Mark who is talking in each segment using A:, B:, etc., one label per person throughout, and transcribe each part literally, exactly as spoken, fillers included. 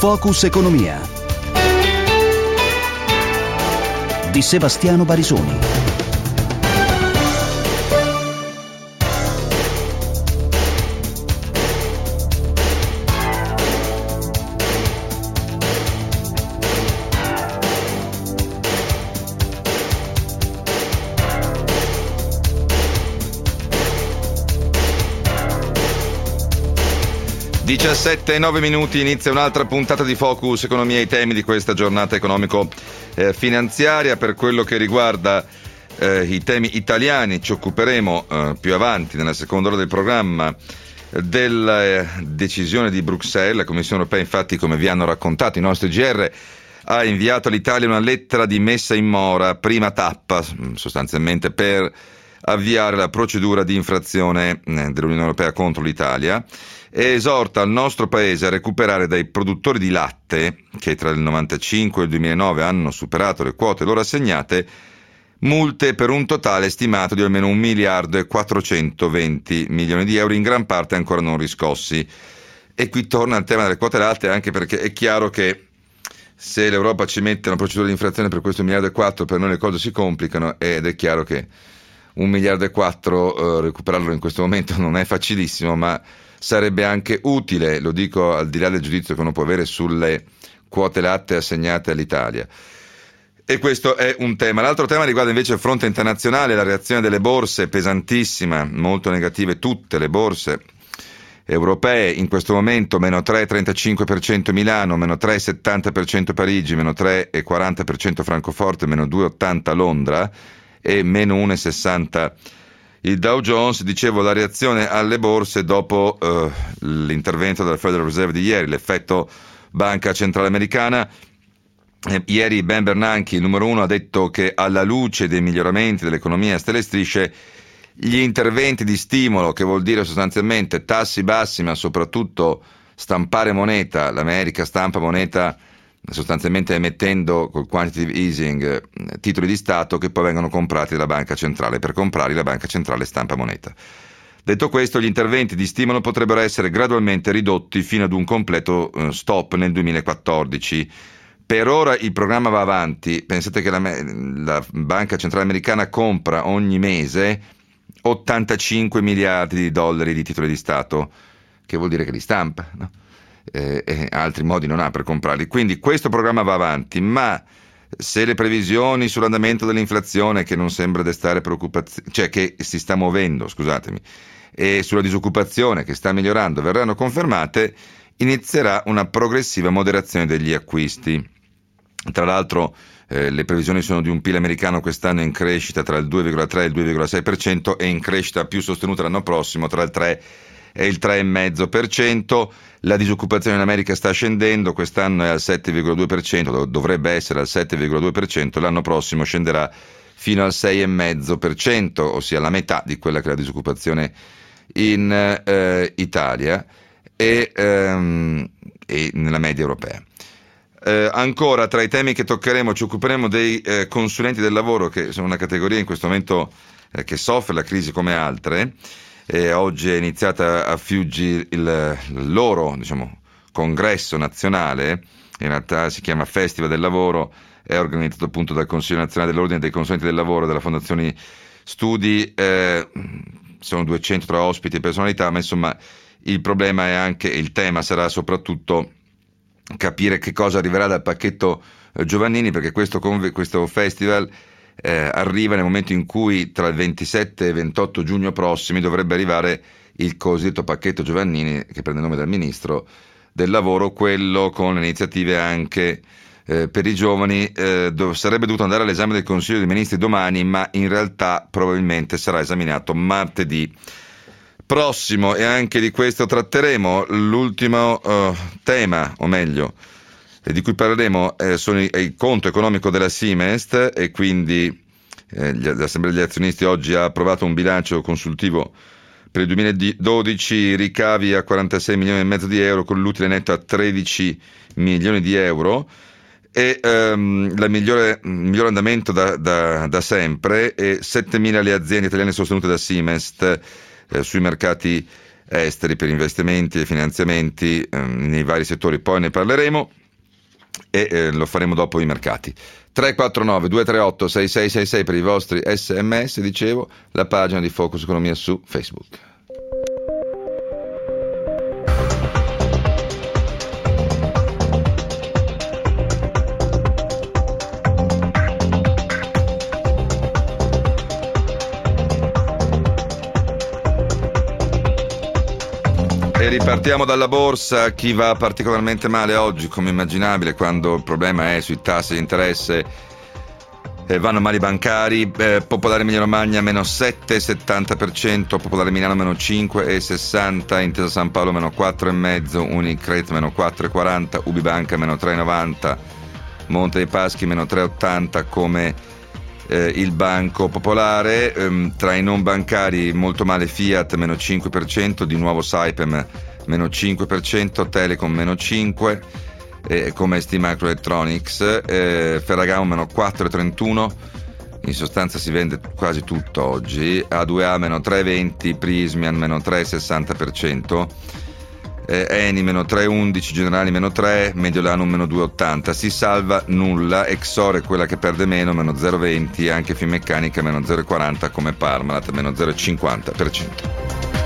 A: Focus Economia di Sebastiano Barisoni.
B: diciassette e nove minuti, inizia un'altra puntata di Focus Economia, i temi di questa giornata economico-finanziaria. Per quello che riguarda eh, i temi italiani ci occuperemo eh, più avanti nella seconda ora del programma della eh, decisione di Bruxelles. La Commissione Europea, infatti, come vi hanno raccontato i nostri G R, ha inviato all'Italia una lettera di messa in mora, prima tappa sostanzialmente per avviare la procedura di infrazione dell'Unione Europea contro l'Italia, e esorta il nostro paese a recuperare dai produttori di latte, che tra il novantacinque e il duemilanove hanno superato le quote loro assegnate, multe per un totale stimato di almeno un miliardo e quattrocentoventi milioni di euro, in gran parte ancora non riscossi. E qui torna il tema delle quote latte, anche perché è chiaro che se l'Europa ci mette una procedura di infrazione per questo miliardo e quattro, per noi le cose si complicano, ed è chiaro che un miliardo e quattro eh, recuperarlo in questo momento non è facilissimo, ma sarebbe anche utile, lo dico al di là del giudizio che uno può avere sulle quote latte assegnate all'Italia. E questo è un tema. L'altro tema riguarda invece il fronte internazionale, la reazione delle borse pesantissima, molto negative tutte le borse europee in questo momento: meno tre virgola trentacinque per cento Milano, meno tre virgola settanta per cento Parigi, meno tre virgola quaranta per cento Francoforte, meno due virgola ottanta Londra e meno uno virgola sessanta il Dow Jones. Dicevo, la reazione alle borse dopo eh, l'intervento della Federal Reserve di ieri, l'effetto Banca Centrale Americana. Eh, ieri Ben Bernanke, il numero uno, ha detto che alla luce dei miglioramenti dell'economia a stelle e strisce, gli interventi di stimolo, che vuol dire sostanzialmente tassi bassi ma soprattutto stampare moneta, l'America stampa moneta sostanzialmente emettendo col quantitative easing eh, titoli di Stato che poi vengono comprati dalla Banca Centrale. Per comprarli la Banca Centrale stampa moneta. Detto questo, gli interventi di stimolo potrebbero essere gradualmente ridotti fino ad un completo eh, stop nel duemilaquattordici. Per ora il programma va avanti. Pensate che la, la Banca Centrale Americana compra ogni mese ottantacinque miliardi di dollari di titoli di Stato, che vuol dire che li stampa, no? Eh, eh, altri modi non ha per comprarli. Quindi questo programma va avanti, ma se le previsioni sull'andamento dell'inflazione, che non sembra destare preoccupazione, cioè che si sta muovendo, scusatemi, e sulla disoccupazione che sta migliorando, verranno confermate, inizierà una progressiva moderazione degli acquisti. Tra l'altro eh, le previsioni sono di un P I L americano quest'anno in crescita tra il due virgola tre e il due virgola sei per cento e in crescita più sostenuta l'anno prossimo tra il tre e il tre virgola cinque per cento. La disoccupazione in America sta scendendo, quest'anno è al sette virgola due per cento, dovrebbe essere al sette virgola due per cento, l'anno prossimo scenderà fino al sei virgola cinque per cento, ossia la metà di quella che è la disoccupazione in eh, Italia e, ehm, e nella media europea. Eh, ancora tra i temi che toccheremo ci occuperemo dei eh, consulenti del lavoro, che sono una categoria in questo momento eh, che soffre la crisi come altre. E oggi è iniziata a Fiuggi il, il loro diciamo, congresso nazionale, in realtà si chiama Festival del Lavoro, è organizzato appunto dal Consiglio Nazionale dell'Ordine dei Consulenti del Lavoro, della Fondazione Studi, eh, sono duecento tra ospiti e personalità, ma insomma il problema è anche, il tema sarà soprattutto capire che cosa arriverà dal pacchetto eh, Giovannini, perché questo, questo festival Eh, arriva nel momento in cui tra il ventisette e il ventotto giugno prossimi dovrebbe arrivare il cosiddetto pacchetto Giovannini, che prende il nome dal ministro del lavoro, quello con le iniziative anche eh, per i giovani. eh, dov- sarebbe dovuto andare all'esame del Consiglio dei Ministri domani, ma in realtà probabilmente sarà esaminato martedì prossimo, e anche di questo tratteremo. L'ultimo uh, tema, o meglio di cui parleremo eh, sono i, il conto economico della Siemens, e quindi eh, l'Assemblea degli azionisti oggi ha approvato un bilancio consultivo per il duemiladodici, ricavi a quarantasei milioni e mezzo di euro con l'utile netto a tredici milioni di euro, e ehm, la migliore, miglior andamento da, da, da sempre, e settemila le aziende italiane sostenute da Siemens eh, sui mercati esteri per investimenti e finanziamenti eh, nei vari settori, poi ne parleremo e eh, lo faremo dopo i mercati. Tre quattro nove due tre otto sei sei sei sei per i vostri sms, dicevo, la pagina di Focus Economia su Facebook. E ripartiamo dalla borsa. Chi va particolarmente male oggi, come immaginabile, quando il problema è sui tassi di interesse, eh, vanno male i bancari. eh, Popolare Emilia Romagna meno sette virgola settanta per cento, Popolare Milano meno cinque virgola sessanta per cento, Intesa San Paolo meno quattro virgola cinque per cento, Unicredit meno quattro virgola quaranta per cento, Ubibanca meno tre virgola novanta per cento, Monte dei Paschi meno tre virgola ottanta per cento come eh, il Banco Popolare. ehm, tra i non bancari molto male Fiat meno cinque per cento, di nuovo Saipem meno cinque per cento, Telecom meno cinque per cento, eh, come S T Microelectronics, eh, Ferragamo meno quattro virgola trentuno per cento, in sostanza si vende quasi tutto oggi, A due A meno tre virgola venti per cento, Prismian meno tre virgola sessanta per cento, eh, Eni meno tre virgola undici per cento, Generali meno tre per cento, Mediolanum meno due virgola ottanta per cento, si salva nulla, Exor è quella che per meno, meno zero virgola venti per cento, anche Finmeccanica meno zero virgola quaranta per cento come Parmalat meno zero virgola cinquanta per cento.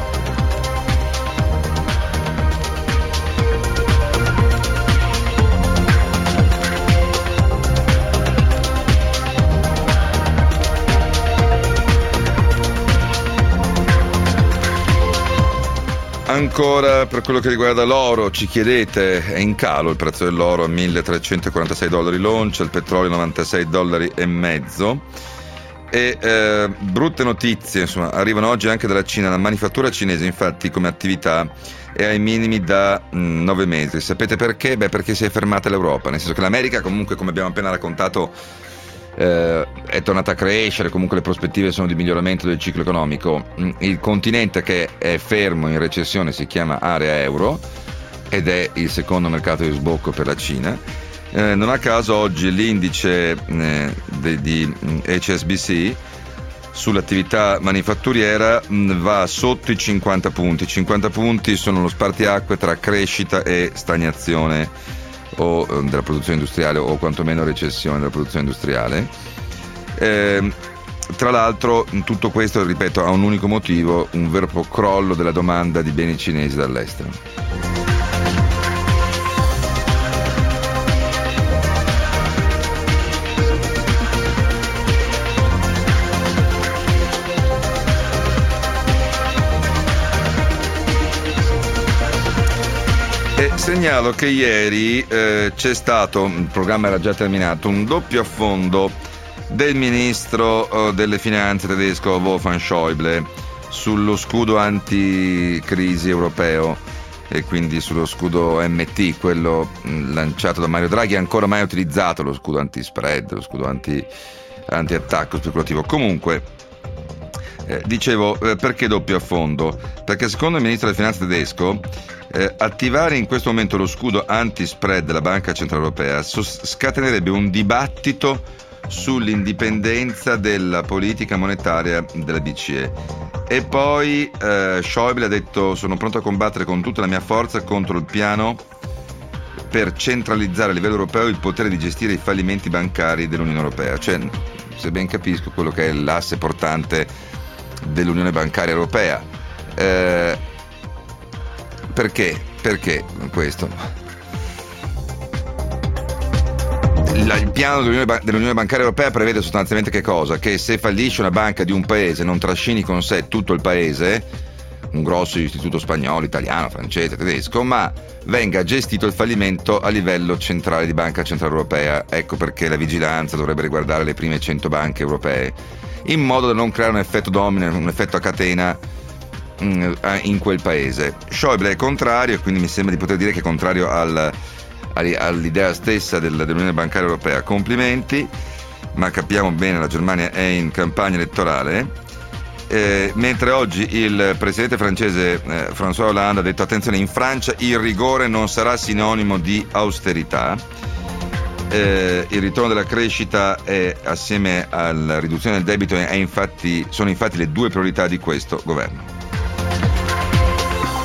B: Ancora per quello che riguarda l'oro, ci chiedete, è in calo il prezzo dell'oro a milletrecentoquarantasei dollari l'oncia, il petrolio novantasei dollari e mezzo. E eh, brutte notizie, insomma, arrivano oggi anche dalla Cina. La manifattura cinese, infatti, come attività è ai minimi da mh, nove mesi. Sapete perché? Beh, perché si è fermata l'Europa, nel senso che l'America comunque, come abbiamo appena raccontato, Eh, è tornata a crescere, comunque le prospettive sono di miglioramento del ciclo economico. Il continente che è fermo in recessione si chiama area euro ed è il secondo mercato di sbocco per la Cina. Eh, non a caso oggi l'indice eh, di, di H S B C sull'attività manifatturiera mh, va sotto i cinquanta punti. cinquanta punti sono lo spartiacque tra crescita e stagnazione o eh, della produzione industriale, o quantomeno recessione della produzione industriale. Eh, tra l'altro tutto questo, ripeto, ha un unico motivo: un vero e proprio crollo della domanda di beni cinesi dall'estero. E segnalo che ieri eh, c'è stato, il programma era già terminato, un doppio affondo del ministro eh, delle finanze tedesco Wolfgang Schäuble sullo scudo anticrisi europeo e quindi sullo scudo M T, quello mh, lanciato da Mario Draghi, ancora mai utilizzato, lo scudo anti-spread, lo scudo anti, anti-attacco speculativo. Comunque, eh, dicevo, eh, perché doppio affondo? Perché secondo il ministro delle finanze tedesco Eh, attivare in questo momento lo scudo anti-spread della Banca Centrale Europea sos- scatenerebbe un dibattito sull'indipendenza della politica monetaria della B C E. E poi eh, Schäuble ha detto: sono pronto a combattere con tutta la mia forza contro il piano per centralizzare a livello europeo il potere di gestire i fallimenti bancari dell'Unione Europea. Cioè, se ben capisco, quello che è l'asse portante dell'Unione Bancaria Europea. Eh, Perché? Perché questo? Il piano dell'Unione, dell'Unione Bancaria Europea prevede sostanzialmente che cosa? Che se fallisce una banca di un paese non trascini con sé tutto il paese, un grosso istituto spagnolo, italiano, francese, tedesco, ma venga gestito il fallimento a livello centrale di Banca Centrale Europea. Ecco perché la vigilanza dovrebbe riguardare le prime cento banche europee, in modo da non creare un effetto domino, un effetto a catena in quel paese. Schäuble è contrario, e quindi mi sembra di poter dire che è contrario al, all'idea stessa del, dell'Unione Bancaria Europea. Complimenti, ma capiamo bene, la Germania è in campagna elettorale. Eh, mentre oggi il presidente francese eh, François Hollande ha detto: attenzione, in Francia il rigore non sarà sinonimo di austerità. Eh, il ritorno della crescita è, assieme alla riduzione del debito, è infatti, sono infatti le due priorità di questo governo.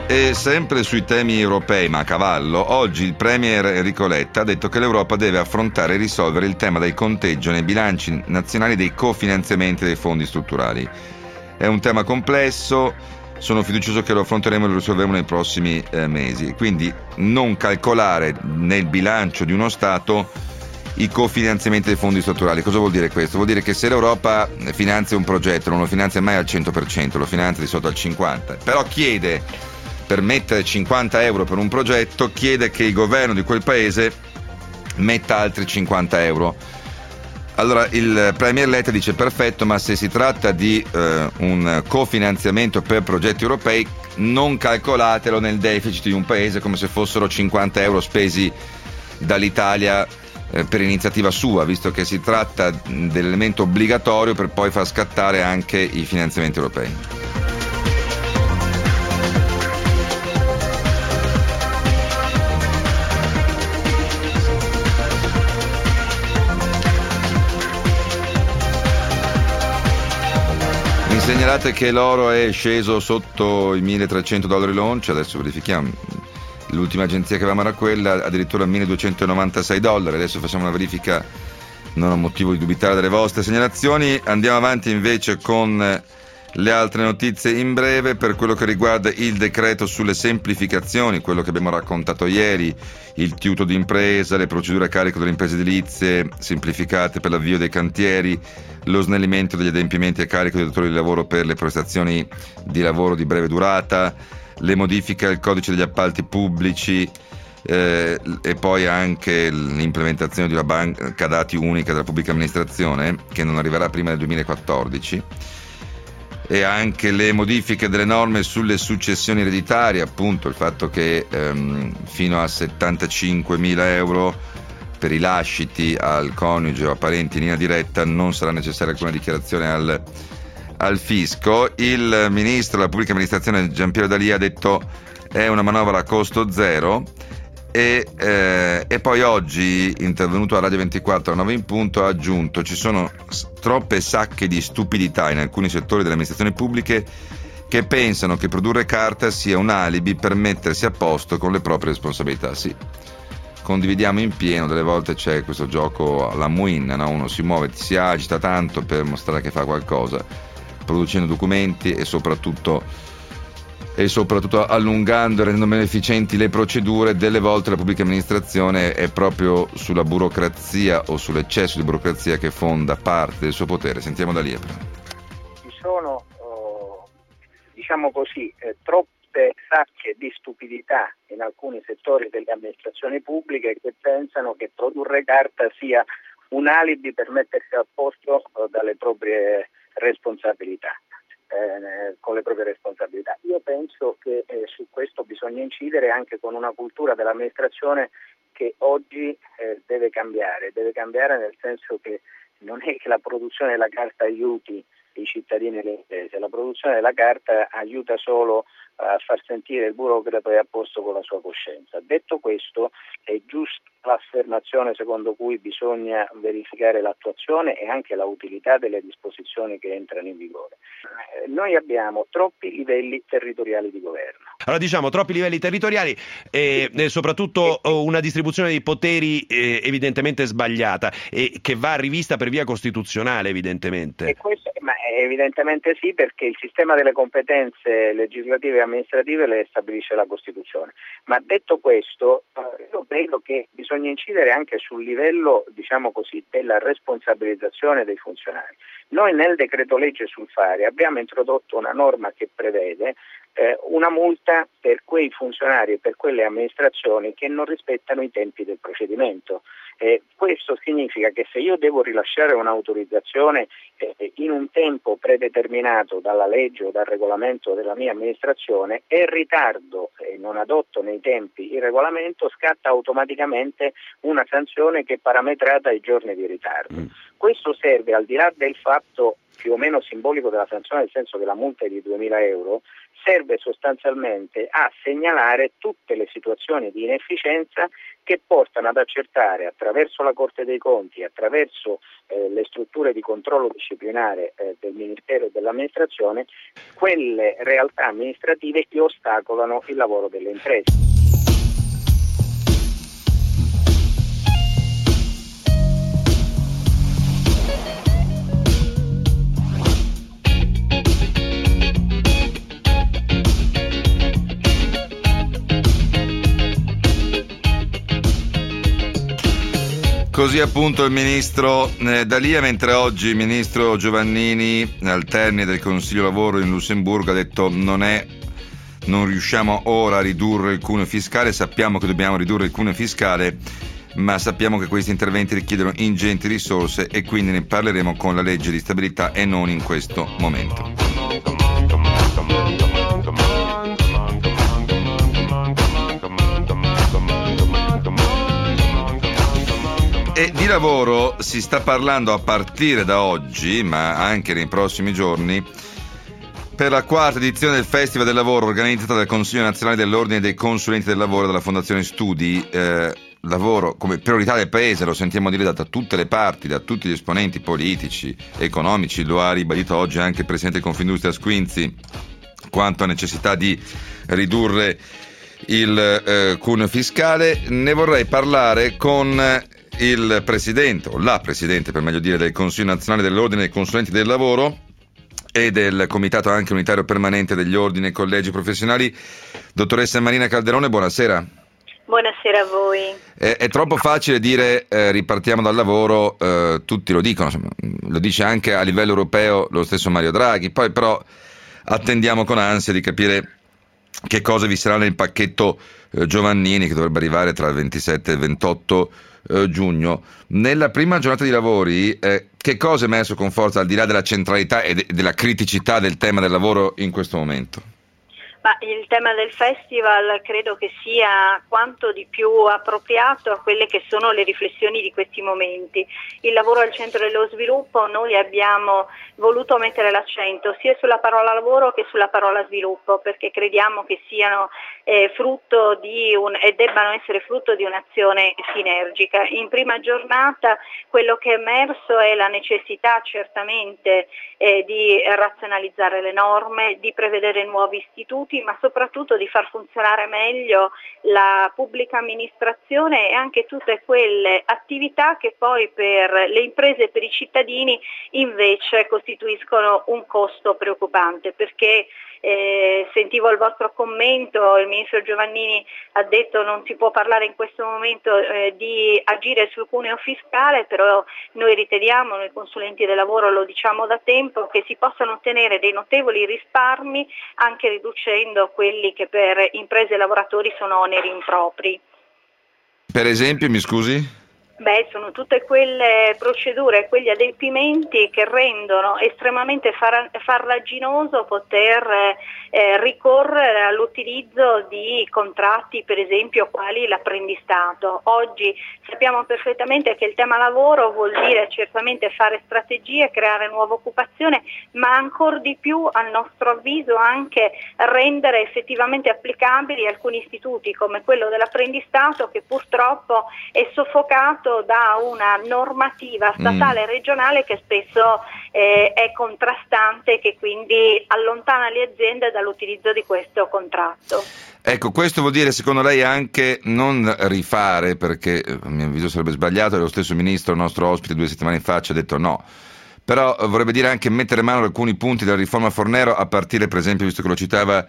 B: E sempre sui temi europei, ma a cavallo, oggi il premier Enrico Letta ha detto che l'Europa deve affrontare e risolvere il tema del conteggio nei bilanci nazionali dei cofinanziamenti dei fondi strutturali. È un tema complesso, sono fiducioso che lo affronteremo e lo risolveremo nei prossimi eh, mesi. Quindi non calcolare nel bilancio di uno Stato i cofinanziamenti dei fondi strutturali. Cosa vuol dire questo? Vuol dire che se l'Europa finanzia un progetto non lo finanzia mai al cento per cento, lo finanzia di sotto al cinquanta per cento, però chiede, per mettere cinquanta euro per un progetto, chiede che il governo di quel paese metta altri cinquanta euro. Allora il premier Letta dice: perfetto, ma se si tratta di eh, un cofinanziamento per progetti europei, non calcolatelo nel deficit di un paese come se fossero cinquanta euro spesi dall'Italia eh, per iniziativa sua, visto che si tratta dell'elemento obbligatorio per poi far scattare anche i finanziamenti europei. Mi segnalate che l'oro è sceso sotto i milletrecento dollari l'oncia, adesso verifichiamo, l'ultima agenzia che avevamo era quella, addirittura milleduecentonovantasei dollari, adesso facciamo una verifica, non ho motivo di dubitare delle vostre segnalazioni. Andiamo avanti invece con le altre notizie in breve. Per quello che riguarda il decreto sulle semplificazioni, quello che abbiamo raccontato ieri, il tiuto d'impresa, le procedure a carico delle imprese edilizie semplificate per l'avvio dei cantieri, lo snellimento degli adempimenti a carico dei datori di lavoro per le prestazioni di lavoro di breve durata, le modifiche al codice degli appalti pubblici eh, e poi anche l'implementazione di una banca dati unica della pubblica amministrazione che non arriverà prima del duemilaquattordici, e anche le modifiche delle norme sulle successioni ereditarie, appunto il fatto che ehm, fino a settantacinquemila euro per i lasciti al coniuge o a parenti in linea diretta non sarà necessaria alcuna dichiarazione al, al fisco. Il ministro della pubblica amministrazione Gianpiero D'Alia ha detto è una manovra a costo zero. E, eh, e poi oggi, intervenuto a Radio ventiquattro a nove in punto, ha aggiunto: ci sono troppe sacche di stupidità in alcuni settori delle amministrazioni pubbliche che pensano che produrre carta sia un alibi per mettersi a posto con le proprie responsabilità. Sì, condividiamo in pieno, delle volte c'è questo gioco alla muina, no? Uno si muove, si agita tanto per mostrare che fa qualcosa, producendo documenti e soprattutto e soprattutto allungando e rendendo meno efficienti le procedure. Delle volte la pubblica amministrazione è proprio sulla burocrazia o sull'eccesso di burocrazia che fonda parte del suo potere. Sentiamo da Liepro.
C: Ci sono, oh, diciamo così, eh, troppe sacche di stupidità in alcuni settori delle amministrazioni pubbliche che pensano che produrre carta sia un alibi per mettersi a posto oh, dalle proprie responsabilità. Eh, con le proprie responsabilità. Io penso che eh, su questo bisogna incidere anche con una cultura dell'amministrazione che oggi eh, deve cambiare, deve cambiare nel senso che non è che la produzione della carta aiuti i cittadini e le imprese, la produzione della carta aiuta solo a far sentire il burocrate a posto con la sua coscienza. Detto questo, è giusta l'affermazione secondo cui bisogna verificare l'attuazione e anche la utilità delle disposizioni che entrano in vigore. Noi abbiamo troppi livelli territoriali di governo.
D: Allora diciamo troppi livelli territoriali e, e soprattutto una distribuzione dei poteri eh, evidentemente sbagliata e che va rivista per via costituzionale evidentemente.
C: E questo, ma evidentemente sì, perché il sistema delle competenze legislative e amministrative le stabilisce la Costituzione. Ma detto questo, io credo che bisogna incidere anche sul livello, diciamo così, della responsabilizzazione dei funzionari. Noi nel decreto legge sul fare abbiamo introdotto una norma che prevede eh, una multa per quei funzionari e per quelle amministrazioni che non rispettano i tempi del procedimento. Eh, questo significa che se io devo rilasciare un'autorizzazione eh, in un tempo predeterminato dalla legge o dal regolamento della mia amministrazione e ritardo e non adotto nei tempi il regolamento, scatta automaticamente una sanzione che è parametrata ai giorni di ritardo. Mm. Questo serve, al di là del fatto più o meno simbolico della sanzione, nel senso che la multa è di duemila euro, serve sostanzialmente a segnalare tutte le situazioni di inefficienza che portano ad accertare attraverso la Corte dei Conti, attraverso eh, le strutture di controllo disciplinare eh, del Ministero e dell'amministrazione, quelle realtà amministrative che ostacolano il lavoro delle imprese.
B: Così appunto il ministro eh, D'Alia, mentre oggi il ministro Giovannini al termine del Consiglio Lavoro in Lussemburgo ha detto non è non riusciamo ora a ridurre il cuneo fiscale, sappiamo che dobbiamo ridurre il cuneo fiscale, ma sappiamo che questi interventi richiedono ingenti risorse e quindi ne parleremo con la legge di stabilità e non in questo momento. E di lavoro si sta parlando a partire da oggi, ma anche nei prossimi giorni, per la quarta edizione del Festival del Lavoro organizzata dal Consiglio Nazionale dell'Ordine dei Consulenti del Lavoro e dalla Fondazione Studi. Eh, lavoro come priorità del Paese, lo sentiamo dire da tutte le parti, da tutti gli esponenti politici, economici, lo ha ribadito oggi anche il Presidente di Confindustria Squinzi, quanto a necessità di ridurre il eh, cuneo fiscale. Ne vorrei parlare con il Presidente, o la Presidente per meglio dire, del Consiglio Nazionale dell'Ordine dei Consulenti del Lavoro e del Comitato anche unitario permanente degli ordini e collegi professionali, dottoressa Marina Calderone, buonasera.
E: Buonasera a voi.
B: È, è troppo facile dire eh, ripartiamo dal lavoro, eh, tutti lo dicono, insomma, lo dice anche a livello europeo lo stesso Mario Draghi, poi però attendiamo con ansia di capire che cosa vi sarà nel pacchetto eh, Giovannini, che dovrebbe arrivare tra il ventisette e il ventotto eh, giugno. Nella prima giornata di lavori, eh, che cosa è emerso con forza, al di là della centralità e de- della criticità del tema del lavoro in questo momento?
E: Ma il tema del festival credo che sia quanto di più appropriato a quelle che sono le riflessioni di questi momenti. Il lavoro al centro dello sviluppo, noi abbiamo voluto mettere l'accento sia sulla parola lavoro che sulla parola sviluppo, perché crediamo che siano eh, frutto di un e debbano essere frutto di un'azione sinergica. In prima giornata quello che è emerso è la necessità certamente eh, di razionalizzare le norme, di prevedere nuovi istituti, ma soprattutto di far funzionare meglio la pubblica amministrazione e anche tutte quelle attività che poi per le imprese e per i cittadini invece costituiscono un costo preoccupante, perché Eh, sentivo il vostro commento, il ministro Giovannini ha detto non si può parlare in questo momento eh, di agire sul cuneo fiscale, però noi riteniamo, noi consulenti del lavoro lo diciamo da tempo, che si possano ottenere dei notevoli risparmi anche riducendo quelli che per imprese e lavoratori sono oneri impropri.
B: Per esempio, mi scusi?
E: Beh, sono tutte quelle procedure, quegli adempimenti che rendono estremamente far- farraginoso poter eh, ricorrere all'utilizzo di contratti, per esempio, quali l'apprendistato. Oggi sappiamo perfettamente che il tema lavoro vuol dire certamente fare strategie, creare nuova occupazione, ma ancor di più, al nostro avviso, anche rendere effettivamente applicabili alcuni istituti come quello dell'apprendistato, che purtroppo è soffocato da una normativa statale e mm. regionale che spesso eh, è contrastante e che quindi allontana le aziende dall'utilizzo di questo contratto.
B: Ecco, questo vuol dire secondo lei anche non rifare, perché a mio avviso sarebbe sbagliato, e lo stesso ministro, il nostro ospite due settimane fa, ci ha detto no, però vorrebbe dire anche mettere mano ad alcuni punti della riforma Fornero, a partire per esempio, visto che lo citava,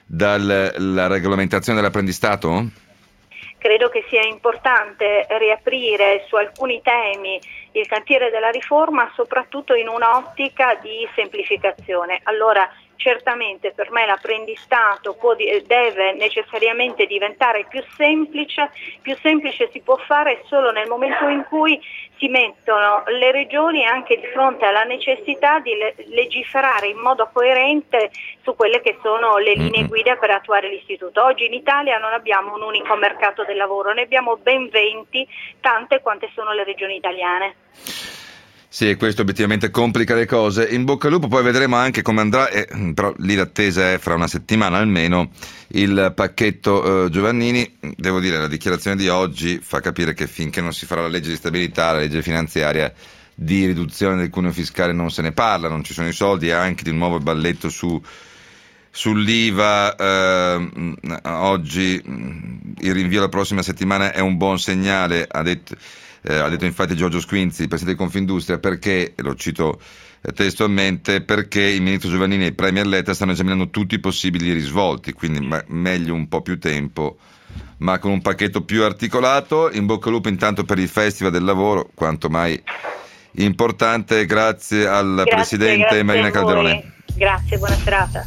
B: dalla regolamentazione dell'apprendistato?
E: Credo che sia importante riaprire su alcuni temi il cantiere della riforma, soprattutto in un'ottica di semplificazione. Allora, certamente per me l'apprendistato può, deve necessariamente diventare più semplice, più semplice si può fare solo nel momento in cui si mettono le regioni anche di fronte alla necessità di legiferare in modo coerente su quelle che sono le linee guida per attuare l'istituto. Oggi in Italia non abbiamo un unico mercato del lavoro, ne abbiamo ben venti, tante quante sono le regioni italiane.
B: Sì, e questo obiettivamente complica le cose. In bocca al lupo, poi vedremo anche come andrà, eh, però lì l'attesa è fra una settimana almeno, il pacchetto eh, Giovannini. Devo dire, la dichiarazione di oggi fa capire che finché non si farà la legge di stabilità, la legge finanziaria, di riduzione del cuneo fiscale non se ne parla, non ci sono i soldi, e anche di un nuovo balletto su sull'I V A. Eh, oggi il rinvio alla prossima settimana è un buon segnale, ha detto Eh, ha detto infatti Giorgio Squinzi, presidente di Confindustria, perché, lo cito eh, testualmente, perché il ministro Giovannini e il premier Letta stanno esaminando tutti i possibili risvolti, quindi ma- meglio un po' più tempo, ma con un pacchetto più articolato. In bocca al lupo intanto per il Festival del Lavoro, quanto mai importante. Grazie al
E: grazie,
B: presidente
E: grazie
B: Marina Calderone.
E: Grazie, buona serata.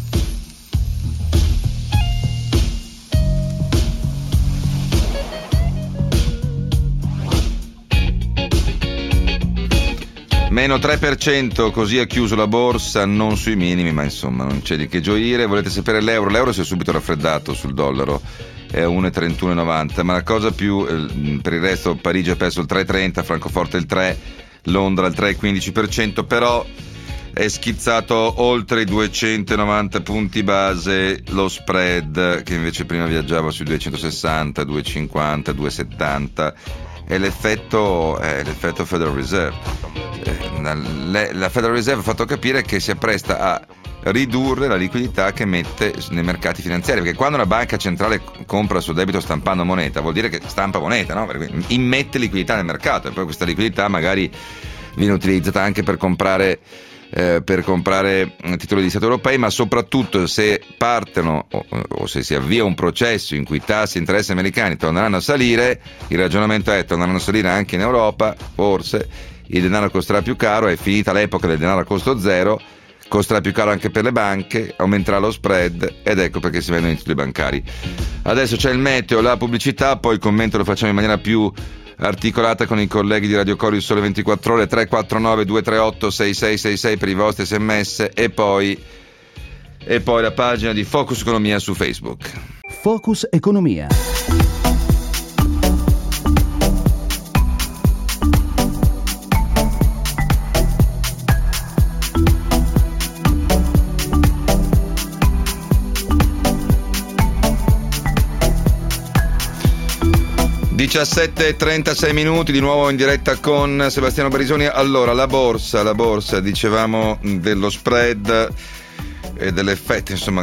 B: Meno tre per cento, così ha chiuso la borsa, non sui minimi, ma insomma non c'è di che gioire. Volete sapere l'euro? L'euro si è subito raffreddato sul dollaro, è a uno virgola trentuno novanta, ma la cosa più, eh, per il resto Parigi ha perso il tre virgola trenta, Francoforte il tre, Londra il tre virgola quindici per cento, però è schizzato oltre i duecentonovanta punti base lo spread, che invece prima viaggiava sui duecentosessanta, duecentocinquanta, duecentosettanta. È l'effetto, è l'effetto Federal Reserve. Eh, la Federal Reserve ha fatto capire che si appresta a ridurre la liquidità che mette nei mercati finanziari, perché quando una banca centrale compra il suo debito stampando moneta, vuol dire che stampa moneta, no? Perché immette liquidità nel mercato, e poi questa liquidità magari viene utilizzata anche per comprare Eh, per comprare titoli di Stato europei, ma soprattutto se partono o, o se si avvia un processo in cui tassi e interessi americani torneranno a salire, il ragionamento è: torneranno a salire anche in Europa, forse il denaro costerà più caro, è finita l'epoca del denaro a costo zero, costerà più caro anche per le banche, aumenterà lo spread, ed ecco perché si vendono i titoli bancari. Adesso c'è il meteo, la pubblicità, poi il commento lo facciamo in maniera più articolata con i colleghi di Radio Coro Il Sole ventiquattro Ore. Tre quattro nove due tre otto sei sei sei sei per i vostri sms, e poi e poi la pagina di Focus Economia su Facebook.
A: Focus Economia.
B: diciassette e trentasei minuti, di nuovo in diretta con Sebastiano Barisoni. Allora, la borsa, la borsa, dicevamo dello spread e dell'effetto, insomma,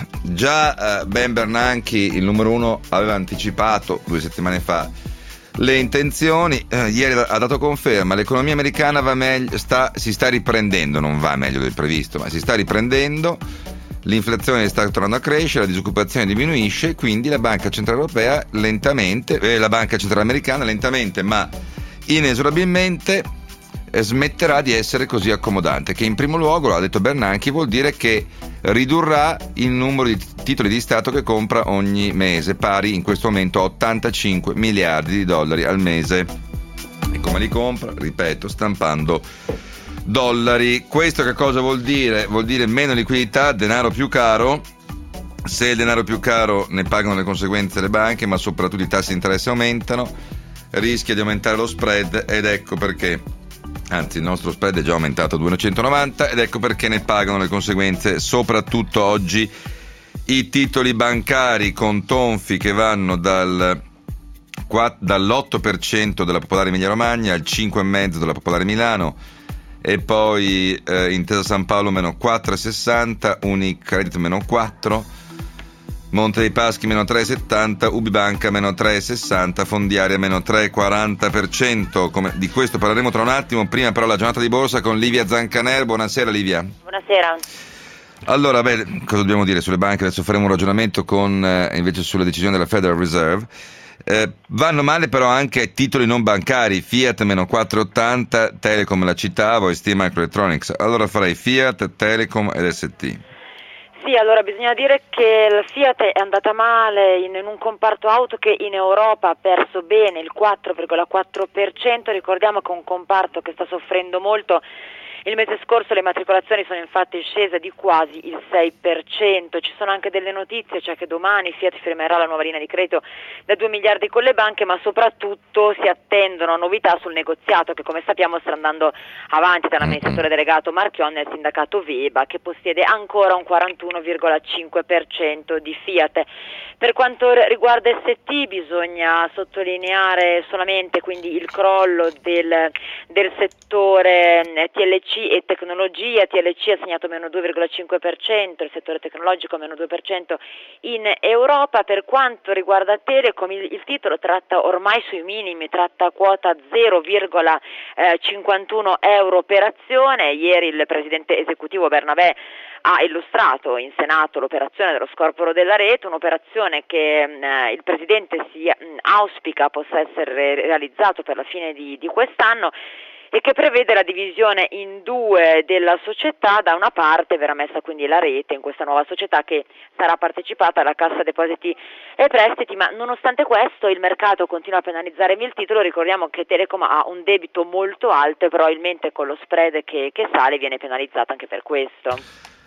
B: già eh, Ben Bernanke, il numero uno, aveva anticipato due settimane fa le intenzioni, eh, ieri ha dato conferma, l'economia americana va meglio, sta, si sta riprendendo, non va meglio del previsto, ma si sta riprendendo. L'inflazione sta tornando a crescere, la disoccupazione diminuisce, quindi la Banca Centrale Europea lentamente, eh, la Banca Centrale Americana lentamente ma inesorabilmente eh, smetterà di essere così accomodante, che in primo luogo, l'ha detto Bernanke, vuol dire che ridurrà il numero di titoli di Stato che compra ogni mese, pari in questo momento a ottantacinque miliardi di dollari al mese. E come li compra? Ripeto, stampando dollari. Questo che cosa vuol dire? Vuol dire meno liquidità, denaro più caro. Se il denaro più caro, ne pagano le conseguenze le banche, ma soprattutto i tassi di interesse aumentano, rischia di aumentare lo spread, ed ecco perché, anzi il nostro spread è già aumentato a due virgola novecentonovanta, ed ecco perché ne pagano le conseguenze soprattutto oggi i titoli bancari, con tonfi che vanno dal dall'otto per cento della Popolare Emilia Romagna al cinque virgola cinque per cento della Popolare Milano, e poi eh, Intesa San Paolo meno quattro virgola sessanta, Unicredit meno quattro, Monte dei Paschi meno tre virgola settanta, Ubibanca meno tre virgola sessanta, Fondiaria meno tre virgola quaranta per cento. Come, di questo parleremo tra un attimo, prima però la giornata di borsa con Livia Zancaner. Buonasera Livia.
F: Buonasera.
B: Allora, beh, cosa dobbiamo dire sulle banche? Adesso faremo un ragionamento con eh, invece sulle decisioni della Federal Reserve. Eh, vanno male però anche titoli non bancari, Fiat meno quattro virgola ottanta, Telecom la citavo, e S T Microelectronics. Allora farei Fiat, Telecom ed S T.
F: Sì, allora bisogna dire che la Fiat è andata male in, in un comparto auto che in Europa ha perso bene il quattro virgola quattro per cento. Ricordiamo che è un comparto che sta soffrendo molto Il mese scorso le matricolazioni sono infatti scese di quasi il sei per cento. Ci sono anche delle notizie, cioè che domani Fiat firmerà la nuova linea di credito da due miliardi con le banche, ma soprattutto si attendono novità sul negoziato che, come sappiamo, sta andando avanti tra l'amministratore delegato Marchionne e il sindacato Veba, che possiede ancora un quarantuno virgola cinque per cento di Fiat. Per quanto riguarda S T bisogna sottolineare solamente quindi il crollo del, del settore T L C e tecnologia. T L C ha segnato meno due virgola cinque per cento, il settore tecnologico meno due per cento in Europa. Per quanto riguarda Telecom, il, il titolo tratta ormai sui minimi, tratta quota zero virgola cinquantuno euro per azione. Ieri il presidente esecutivo Bernabé ha illustrato in Senato l'operazione dello scorporo della rete, un'operazione che mh, il Presidente si mh, auspica possa essere realizzato per la fine di, di quest'anno, e che prevede la divisione in due della società. Da una parte verrà messa quindi la rete in questa nuova società che sarà partecipata alla Cassa Depositi e Prestiti, ma nonostante questo il mercato continua a penalizzare il titolo. Ricordiamo che Telecom ha un debito molto alto e probabilmente con lo spread che, che sale viene penalizzata anche per questo.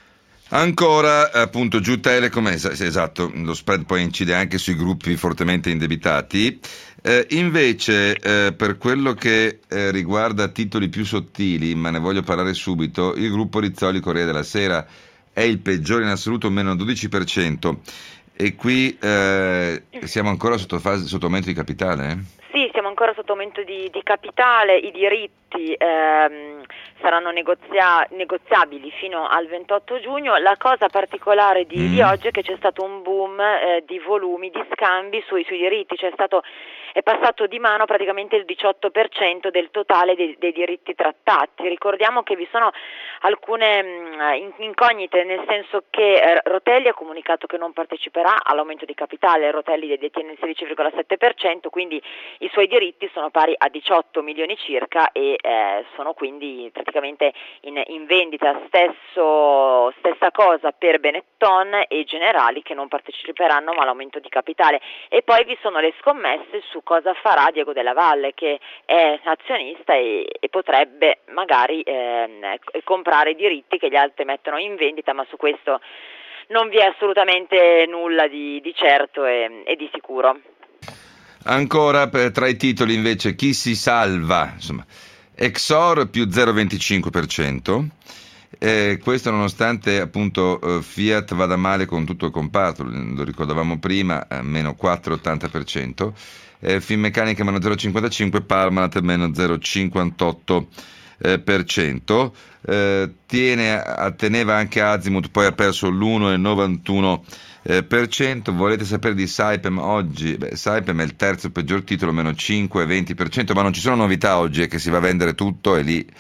B: Ancora appunto giù Telecom, es- esatto, lo spread poi incide anche sui gruppi fortemente indebitati. Eh, invece eh, per quello che eh, riguarda titoli più sottili, ma ne voglio parlare subito, il gruppo Rizzoli Corriere della Sera è il peggiore in assoluto, meno dodici per cento, e qui eh, siamo ancora sotto fase, sotto aumento di capitale, eh?
F: Sì, siamo ancora sotto aumento di, di capitale, i diritti ehm, saranno negozia- negoziabili fino al ventotto giugno. La cosa particolare di, mm. di oggi è che c'è stato un boom eh, di volumi, di scambi sui, sui diritti, c'è stato, è passato di mano praticamente il diciotto per cento del totale dei, dei diritti trattati. Ricordiamo che vi sono alcune mh, incognite, nel senso che eh, Rotelli ha comunicato che non parteciperà all'aumento di capitale. Rotelli detiene il sedici virgola sette per cento, quindi i suoi diritti sono pari a diciotto milioni circa e eh, sono quindi praticamente in, in vendita. Stesso, stessa cosa per Benetton e Generali, che non parteciperanno ma all'aumento di capitale. E poi vi sono le scommesse su cosa farà Diego Della Valle, che è azionista e, e potrebbe magari eh, comprare i diritti che gli altri mettono in vendita, ma su questo non vi è assolutamente nulla di, di certo e, e di sicuro.
B: Ancora per, tra i titoli invece chi si salva, insomma, Exor più zero virgola venticinque per cento, eh, questo nonostante appunto eh, Fiat vada male con tutto il comparto, lo ricordavamo prima, eh, meno quattro virgola ottanta per cento, eh, Finmeccanica meno zero virgola cinquantacinque, Parmalat meno zero virgola cinquantotto eh, per cento, eh, tiene, teneva anche Azimut, poi ha perso l'uno virgola novantuno Eh, per cento. Volete sapere di Saipem oggi? Beh, Saipem è il terzo peggior titolo, meno cinque virgola venti per cento, ma non ci sono novità oggi, è che si va a vendere tutto e lì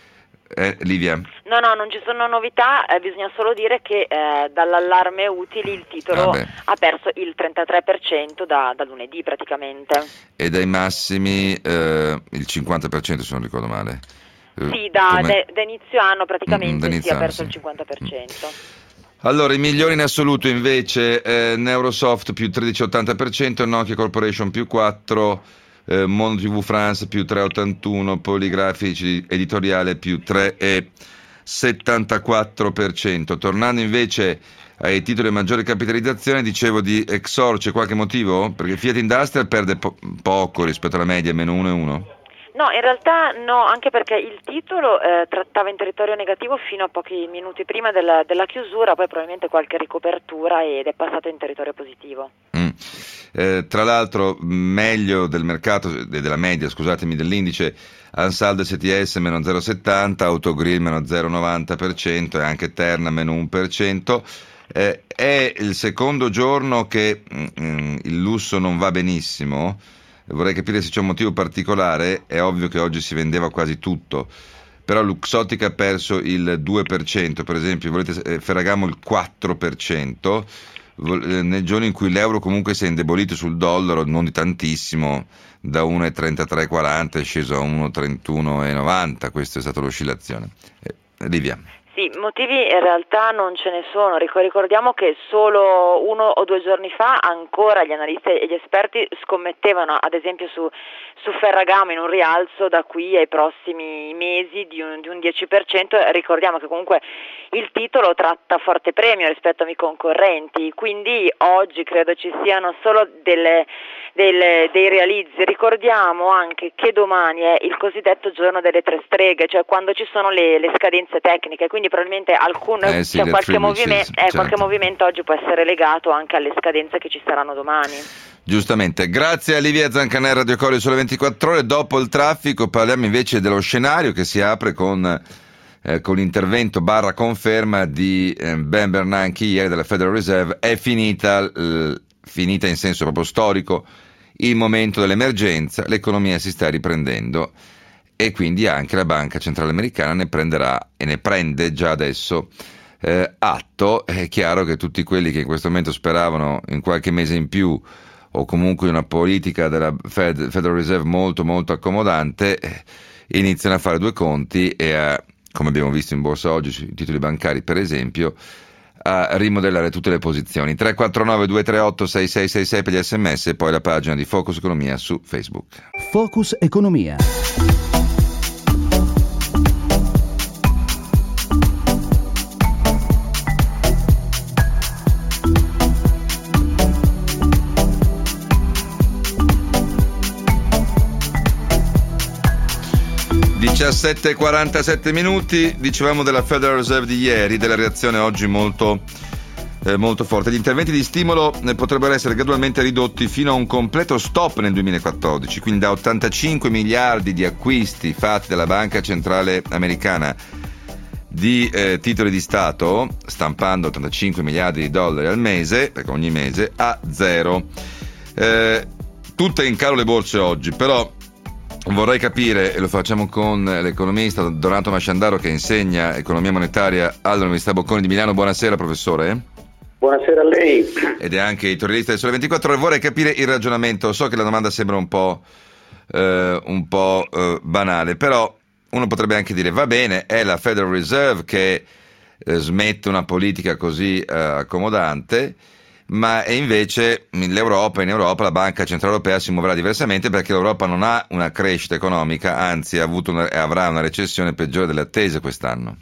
B: eh, Livia.
F: No, no, non ci sono novità, eh, bisogna solo dire che eh, dall'allarme utili il titolo
B: ah,
F: ha perso il trentatré per cento da, da lunedì praticamente.
B: E dai massimi eh, il cinquanta per cento, se non ricordo male. Eh,
F: sì, da,
B: come...
F: da, da inizio anno praticamente
B: mm,
F: si
B: inizio
F: è
B: anno,
F: perso
B: sì.
F: il cinquanta per cento.
B: Mm. Allora, i migliori in assoluto invece, eh, Neurosoft più tredici virgola ottanta per cento, Nokia Corporation più quattro, eh, Mondo T V France più tre virgola ottantuno, Poligrafici Editoriale più tre virgola settantaquattro per cento. Tornando invece ai titoli di maggiore capitalizzazione, dicevo di Exor, c'è qualche motivo? Perché Fiat Industrial perde po- poco rispetto alla media, meno uno virgola uno.
F: No, in realtà no, anche perché il titolo eh, trattava in territorio negativo fino a pochi minuti prima della, della chiusura, poi probabilmente qualche ricopertura ed è passato in territorio positivo.
B: Mm. Eh, tra l'altro meglio del mercato, della media, scusatemi, dell'indice Ansaldo S T S meno zero virgola settanta, Autogrill meno zero virgola novanta per cento e anche Terna meno uno per cento. Eh, è il secondo giorno che mm, il lusso non va benissimo. Vorrei capire se c'è un motivo particolare. È ovvio che oggi si vendeva quasi tutto, però Luxottica ha perso il due per cento, per esempio, volete, eh, Ferragamo il quattro per cento, vol- nel giorno in cui l'euro comunque si è indebolito sul dollaro, non di tantissimo, da uno virgola trentatré quaranta è sceso a uno virgola trentuno novanta, questa è stata l'oscillazione. Eh, Livia.
F: Sì, motivi in realtà non ce ne sono. Ricordiamo che solo uno o due giorni fa ancora gli analisti e gli esperti scommettevano ad esempio su, su Ferragamo in un rialzo da qui ai prossimi mesi di un, di un dieci per cento. Ricordiamo che comunque il titolo tratta forte premio rispetto ai concorrenti, quindi oggi credo ci siano solo delle, delle, dei realizzi. Ricordiamo anche che domani è il cosiddetto giorno delle tre streghe, cioè quando ci sono le, le scadenze tecniche, quindi probabilmente alcun,
B: eh sì,
F: cioè qualche,
B: witches,
F: movime, eh,
B: certo.
F: qualche movimento oggi può essere legato anche alle scadenze che ci saranno domani.
B: Giustamente, grazie a Livia Zancanè, Radio Cori Sole ventiquattro Ore. Dopo il traffico parliamo invece dello scenario che si apre con, eh, con l'intervento barra conferma di eh, Ben Bernanke ieri della Federal Reserve. È finita, eh, finita in senso proprio storico, il momento dell'emergenza, l'economia si sta riprendendo e quindi anche la Banca Centrale Americana ne prenderà e ne prende già adesso eh, atto. È chiaro che tutti quelli che in questo momento speravano in qualche mese in più o comunque una politica della Fed, Federal Reserve molto molto accomodante, eh, iniziano a fare due conti e a, come abbiamo visto in borsa oggi sui titoli bancari per esempio, a rimodellare tutte le posizioni. Tre quattro nove due tre otto sei sei sei sei per gli sms e poi la pagina di Focus Economia su Facebook.
A: Focus Economia.
B: diciassette e quarantasette minuti, dicevamo della Federal Reserve di ieri, della reazione oggi molto, eh, molto forte. Gli interventi di stimolo eh, potrebbero essere gradualmente ridotti fino a un completo stop nel duemilaquattordici, quindi da ottantacinque miliardi di acquisti fatti dalla Banca Centrale Americana di eh, titoli di Stato, stampando ottantacinque miliardi di dollari al mese, perché ogni mese, a zero. Eh, tutte in calo le borse oggi, però vorrei capire, e lo facciamo con l'economista Donato Masciandaro che insegna economia monetaria all'Università Bocconi di Milano. Buonasera professore.
G: Buonasera a lei.
B: Ed è anche editorialista del Sole ventiquattro Ore. Vorrei capire il ragionamento, so che la domanda sembra un po', eh, un po' eh, banale, però uno potrebbe anche dire va bene, è la Federal Reserve che eh, smette una politica così eh, accomodante, ma e invece l'Europa, in Europa la Banca Centrale Europea si muoverà diversamente perché l'Europa non ha una crescita economica, anzi ha avuto una, avrà una recessione peggiore delle attese quest'anno.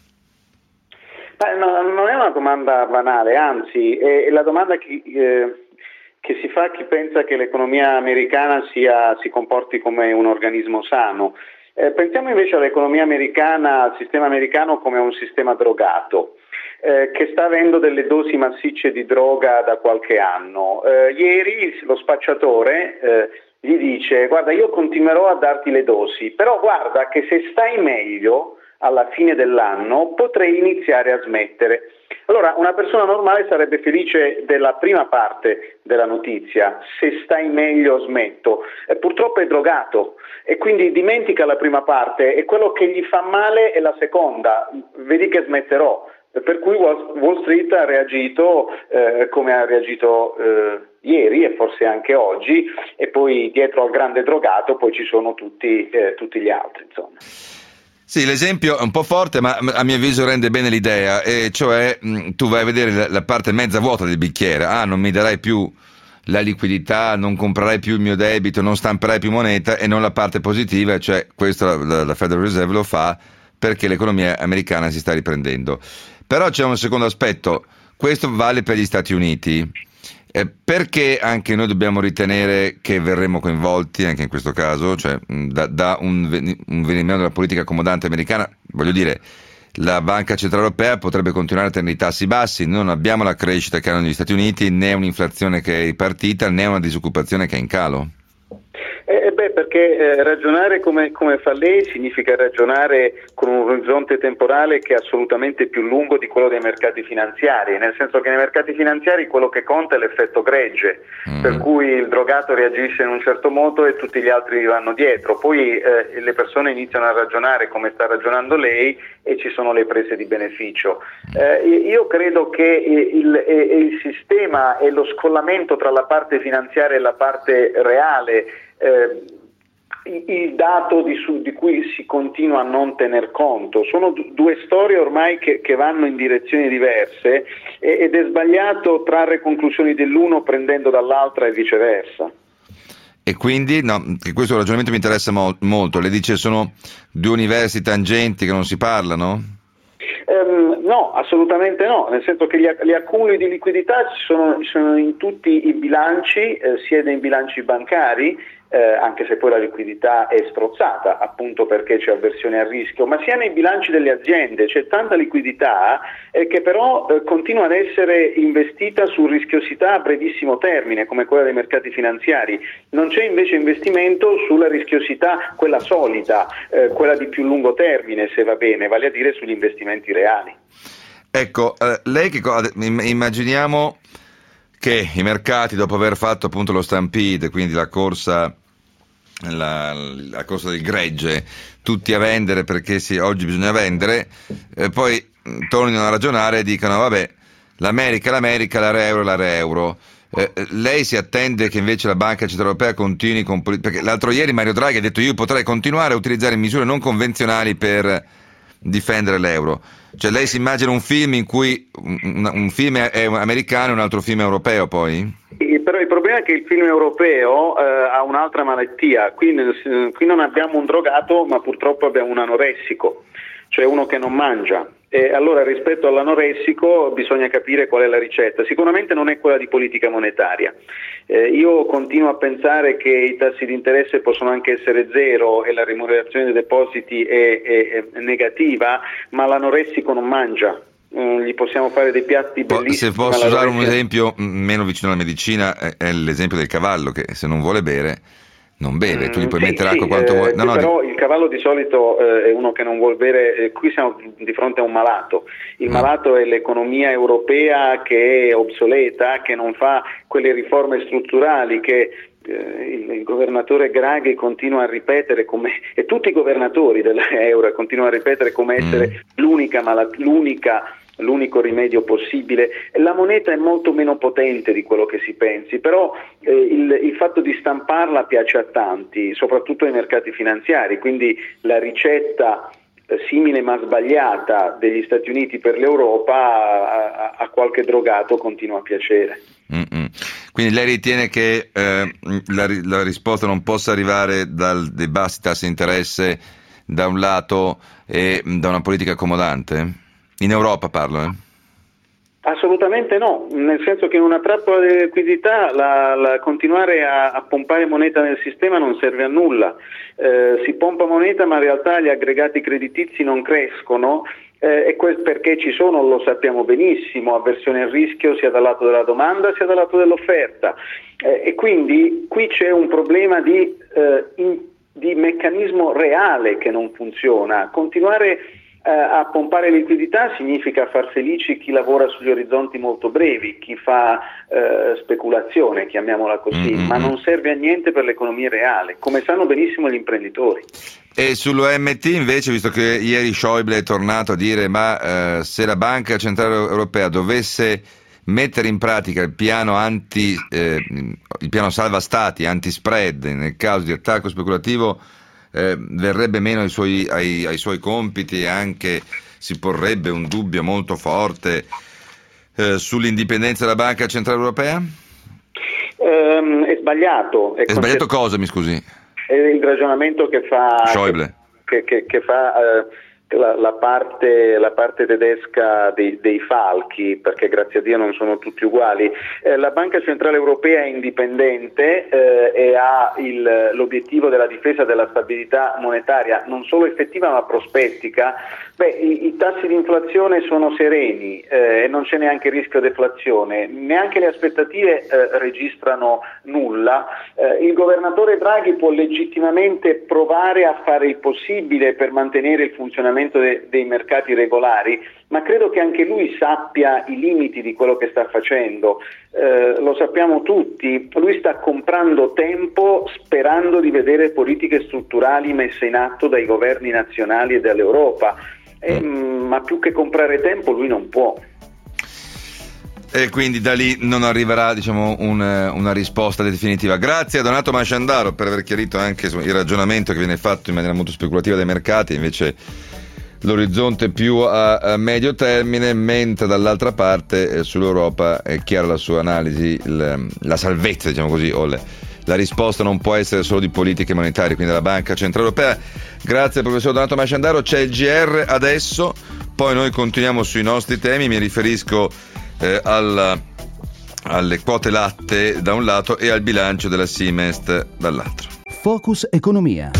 G: Beh, no, non è una domanda banale, anzi è la domanda che, eh, che si fa a chi pensa che l'economia americana sia, si comporti come un organismo sano. Eh, pensiamo invece all'economia americana, al sistema americano come un sistema drogato. Eh, che sta avendo delle dosi massicce di droga da qualche anno. Eh, ieri lo spacciatore eh, gli dice guarda io continuerò a darti le dosi, però guarda che se stai meglio alla fine dell'anno potrei iniziare a smettere. Allora una persona normale sarebbe felice della prima parte della notizia, se stai meglio smetto, eh, purtroppo è drogato e quindi dimentica la prima parte e quello che gli fa male è la seconda, vedi che smetterò. Per cui Wall Street ha reagito eh, come ha reagito eh, ieri e forse anche oggi, e poi dietro al grande drogato poi ci sono tutti, eh, tutti gli altri, insomma.
B: Sì, l'esempio è un po' forte, ma a mio avviso rende bene l'idea, e cioè mh, tu vai a vedere la, la parte mezza vuota del bicchiere. Ah, non mi darai più la liquidità, non comprerai più il mio debito, non stamperai più moneta, e non la parte positiva, cioè questo la, la Federal Reserve lo fa perché l'economia americana si sta riprendendo. Però c'è un secondo aspetto, questo vale per gli Stati Uniti, eh, perché anche noi dobbiamo ritenere che verremo coinvolti anche in questo caso, cioè da, da un, un venir meno della politica accomodante americana. Voglio dire, la Banca Centrale Europea potrebbe continuare a tenere i tassi bassi, non abbiamo la crescita che hanno gli Stati Uniti, né un'inflazione che è ripartita, né una disoccupazione che è in calo.
G: Eh, beh, perché eh, ragionare come, come fa lei significa ragionare con un orizzonte temporale che è assolutamente più lungo di quello dei mercati finanziari, nel senso che nei mercati finanziari quello che conta è l'effetto gregge, mm. per cui il drogato reagisce in un certo modo e tutti gli altri vanno dietro, poi eh, le persone iniziano a ragionare come sta ragionando lei e ci sono le prese di beneficio. Eh, io credo che il, il, il sistema e lo scollamento tra la parte finanziaria e la parte reale, Eh, il dato di, su, di cui si continua a non tener conto, sono d- due storie ormai che, che vanno in direzioni diverse e, ed è sbagliato trarre conclusioni dell'uno prendendo dall'altra e viceversa.
B: E quindi, no, che questo ragionamento mi interessa mo- molto. Lei dice sono due universi tangenti che non si parlano?
G: Um, no, assolutamente no, nel senso che gli, gli accumuli di liquidità ci sono, ci sono in tutti i bilanci, eh, sia nei bilanci bancari, eh, anche se poi la liquidità è strozzata appunto perché c'è avversione al rischio, ma sia nei bilanci delle aziende. C'è tanta liquidità eh, che però eh, continua ad essere investita su rischiosità a brevissimo termine come quella dei mercati finanziari. Non c'è invece investimento sulla rischiosità, quella solida, eh, quella di più lungo termine, se va bene, vale a dire sugli investimenti reali.
B: Ecco, eh, lei che cosa, immaginiamo che i mercati, dopo aver fatto appunto lo stampede, quindi la corsa, la, la corsa del gregge, tutti a vendere perché sì, oggi bisogna vendere, eh, poi tornino a ragionare e dicano vabbè, l'America, l'America, l'area-euro, l'area-euro. Eh, lei si attende che invece la Banca Centrale Europea continui con, perché l'altro ieri Mario Draghi ha detto io potrei continuare a utilizzare misure non convenzionali per difendere l'euro. Cioè lei si immagina un film in cui un, un film è americano e un altro film europeo poi?
G: Però il problema è che il film europeo eh, ha un'altra malattia, qui, qui non abbiamo un drogato ma purtroppo abbiamo un anoressico, cioè uno che non mangia. E allora rispetto all'anoressico bisogna capire qual è la ricetta. Sicuramente non è quella di politica monetaria. Eh, io continuo a pensare che i tassi di interesse possono anche essere zero e la remunerazione dei depositi è, è, è negativa, ma l'anoressico non mangia. Mm, gli possiamo fare dei piatti bellissimi.
B: Se posso usare un esempio meno vicino alla medicina, è, è l'esempio del cavallo che se non vuole bere non beve, tu gli puoi
G: sì,
B: mettere
G: sì,
B: acqua quanto
G: eh,
B: vuoi. No, no,
G: però
B: di...
G: il cavallo di solito eh, è uno che non vuol bere, eh, qui siamo di fronte a un malato. Il
B: no.
G: malato è l'economia europea che è obsoleta, che non fa quelle riforme strutturali che eh, il, il governatore Draghi continua a ripetere come, e tutti i governatori dell'euro continuano a ripetere come essere mm. l'unica malat- l'unica l'unico rimedio possibile. La moneta è molto meno potente di quello che si pensi, però eh, il, il fatto di stamparla piace a tanti, soprattutto ai mercati finanziari, quindi la ricetta eh, simile ma sbagliata degli Stati Uniti per l'Europa a, a, a qualche drogato continua a piacere.
B: Mm-mm. Quindi lei ritiene che eh, la, la risposta non possa arrivare dal, dai bassi tassi di interesse da un lato e da una politica accomodante? In Europa parlo, eh?
G: Assolutamente no, nel senso che in una trappola di liquidità la, la, continuare a, a pompare moneta nel sistema non serve a nulla. Eh, si pompa moneta ma in realtà gli aggregati creditizi non crescono eh, e quel perché ci sono, lo sappiamo benissimo, avversione al rischio sia dal lato della domanda sia dal lato dell'offerta eh, e quindi qui c'è un problema di, eh, in, di meccanismo reale che non funziona. Continuare a pompare liquidità significa far felici chi lavora sugli orizzonti molto brevi, chi fa eh, speculazione, chiamiamola così, mm-hmm. ma non serve a niente per l'economia reale, come sanno benissimo gli imprenditori.
B: E sull'O M T invece, visto che ieri Schäuble è tornato a dire ma eh, se la Banca Centrale Europea dovesse mettere in pratica il piano anti eh, il piano salva stati, anti-spread, nel caso di attacco speculativo Eh, verrebbe meno ai suoi, ai, ai suoi compiti e anche si porrebbe un dubbio molto forte eh, sull'indipendenza della Banca Centrale Europea?
G: Um, è sbagliato. È,
B: è sbagliato cosa, mi scusi?
G: È il ragionamento che fa
B: Schäuble.
G: Che, che, che fa uh, la, la, parte, la parte tedesca dei, dei falchi, perché grazie a Dio non sono tutti uguali. Eh, la Banca Centrale Europea è indipendente eh, e ha il, l'obiettivo della difesa della stabilità monetaria non solo effettiva ma prospettica. Beh, i, i tassi di inflazione sono sereni eh, e non c'è neanche rischio deflazione, neanche le aspettative eh, registrano nulla. Eh, il governatore Draghi può legittimamente provare a fare il possibile per mantenere il funzionamento De, dei mercati regolari, ma credo che anche lui sappia i limiti di quello che sta facendo, eh, lo sappiamo tutti, lui sta comprando tempo sperando di vedere politiche strutturali messe in atto dai governi nazionali e dall'Europa, eh, ma più che comprare tempo lui non può.
B: E quindi da lì non arriverà, diciamo, un, una risposta definitiva. Grazie a Donato Masciandaro per aver chiarito anche insomma, il ragionamento che viene fatto in maniera molto speculativa dai mercati, invece l'orizzonte più a, a medio termine, mentre dall'altra parte eh, sull'Europa è chiara la sua analisi, il, la salvezza, diciamo così, o le la risposta non può essere solo di politiche monetarie, quindi la Banca Centrale Europea. Grazie professor Donato Masciandaro, c'è il G R adesso, poi noi continuiamo sui nostri temi, mi riferisco eh, al, alle quote latte da un lato e al bilancio della Simest dall'altro.
A: Focus Economia.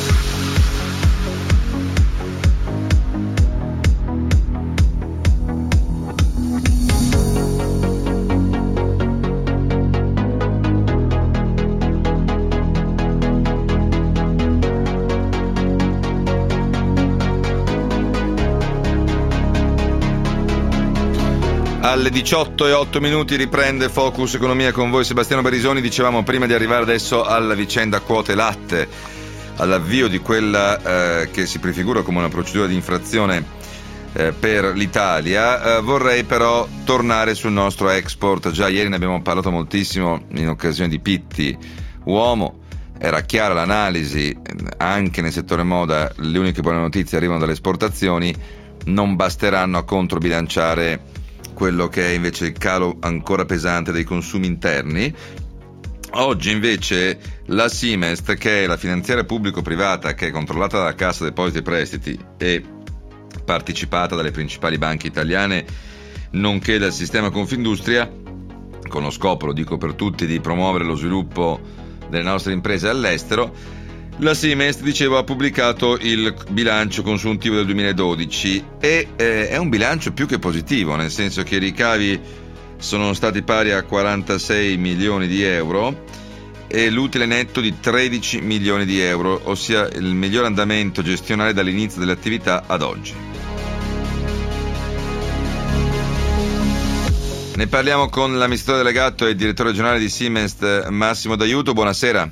B: Alle diciotto e otto minuti riprende Focus Economia con voi Sebastiano Barisoni. Dicevamo prima di arrivare adesso alla vicenda quote latte, all'avvio di quella eh, che si prefigura come una procedura di infrazione eh, per l'Italia. Eh, vorrei però tornare sul nostro export. Già ieri ne abbiamo parlato moltissimo in occasione di Pitti Uomo. Era chiara l'analisi, anche nel settore moda le uniche buone notizie arrivano dalle esportazioni, non basteranno a controbilanciare quello che è invece il calo ancora pesante dei consumi interni. Oggi invece la Simest, che è la finanziaria pubblico-privata che è controllata dalla Cassa Depositi e Prestiti e partecipata dalle principali banche italiane, nonché dal sistema Confindustria, con lo scopo, lo dico per tutti, di promuovere lo sviluppo delle nostre imprese all'estero, la Simest, dicevo, ha pubblicato il bilancio consuntivo del duemiladodici e eh, è un bilancio più che positivo, nel senso che i ricavi sono stati pari a quarantasei milioni di euro e l'utile netto di tredici milioni di euro, ossia il miglior andamento gestionale dall'inizio delle attività ad oggi. Ne parliamo con l'amministratore delegato e direttore regionale di Simest, Massimo D'Aiuto. Buonasera.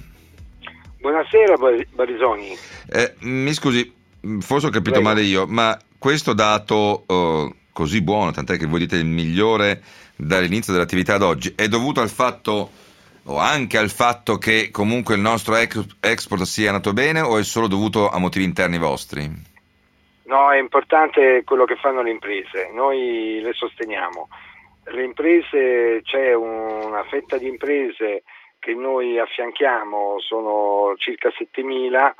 H: Buonasera Barisoni.
B: Eh, mi scusi, forse ho capito Prego. male io, ma questo dato uh, così buono, tant'è che voi dite il migliore dall'inizio dell'attività ad oggi, è dovuto al fatto o anche al fatto che comunque il nostro ex- export sia andato bene, o è solo dovuto a motivi interni vostri?
H: No, è importante quello che fanno le imprese, noi le sosteniamo. Le imprese, c'è una fetta di imprese che noi affianchiamo, sono circa settemila,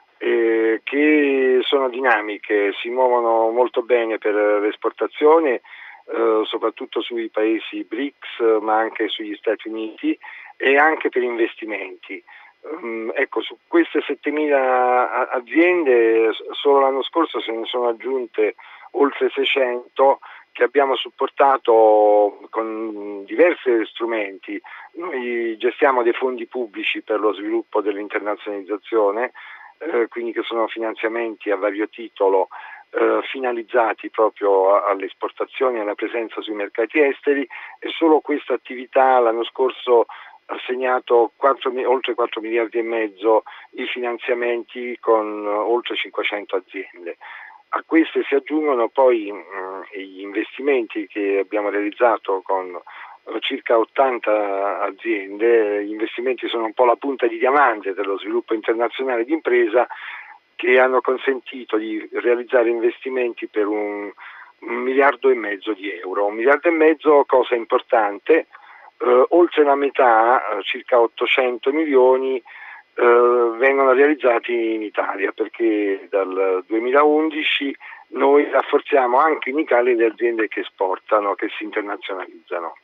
H: eh, che sono dinamiche, si muovono molto bene per l'esportazione, eh, soprattutto sui paesi B R I C S, ma anche sugli Stati Uniti, e anche per investimenti. Um, ecco, su queste settemila aziende solo l'anno scorso se ne sono aggiunte oltre seicento, che abbiamo supportato con diversi strumenti. Noi gestiamo dei fondi pubblici per lo sviluppo dell'internazionalizzazione, eh, quindi che sono finanziamenti a vario titolo eh, finalizzati proprio alle esportazioni e alla presenza sui mercati esteri, e solo questa attività l'anno scorso ha segnato quattro, oltre quattro miliardi e mezzo di finanziamenti con oltre cinquecento aziende. A queste si aggiungono poi mh, gli investimenti che abbiamo realizzato con uh, circa ottanta aziende. Gli investimenti sono un po' la punta di diamante dello sviluppo internazionale di impresa, che hanno consentito di realizzare investimenti per un, un miliardo e mezzo di euro. Un miliardo e mezzo, cosa importante, uh, oltre la metà, uh, circa ottocento milioni, Uh, vengono realizzati in Italia, perché dal duemilaundici noi rafforziamo anche in Italia le aziende che esportano, che si internazionalizzano.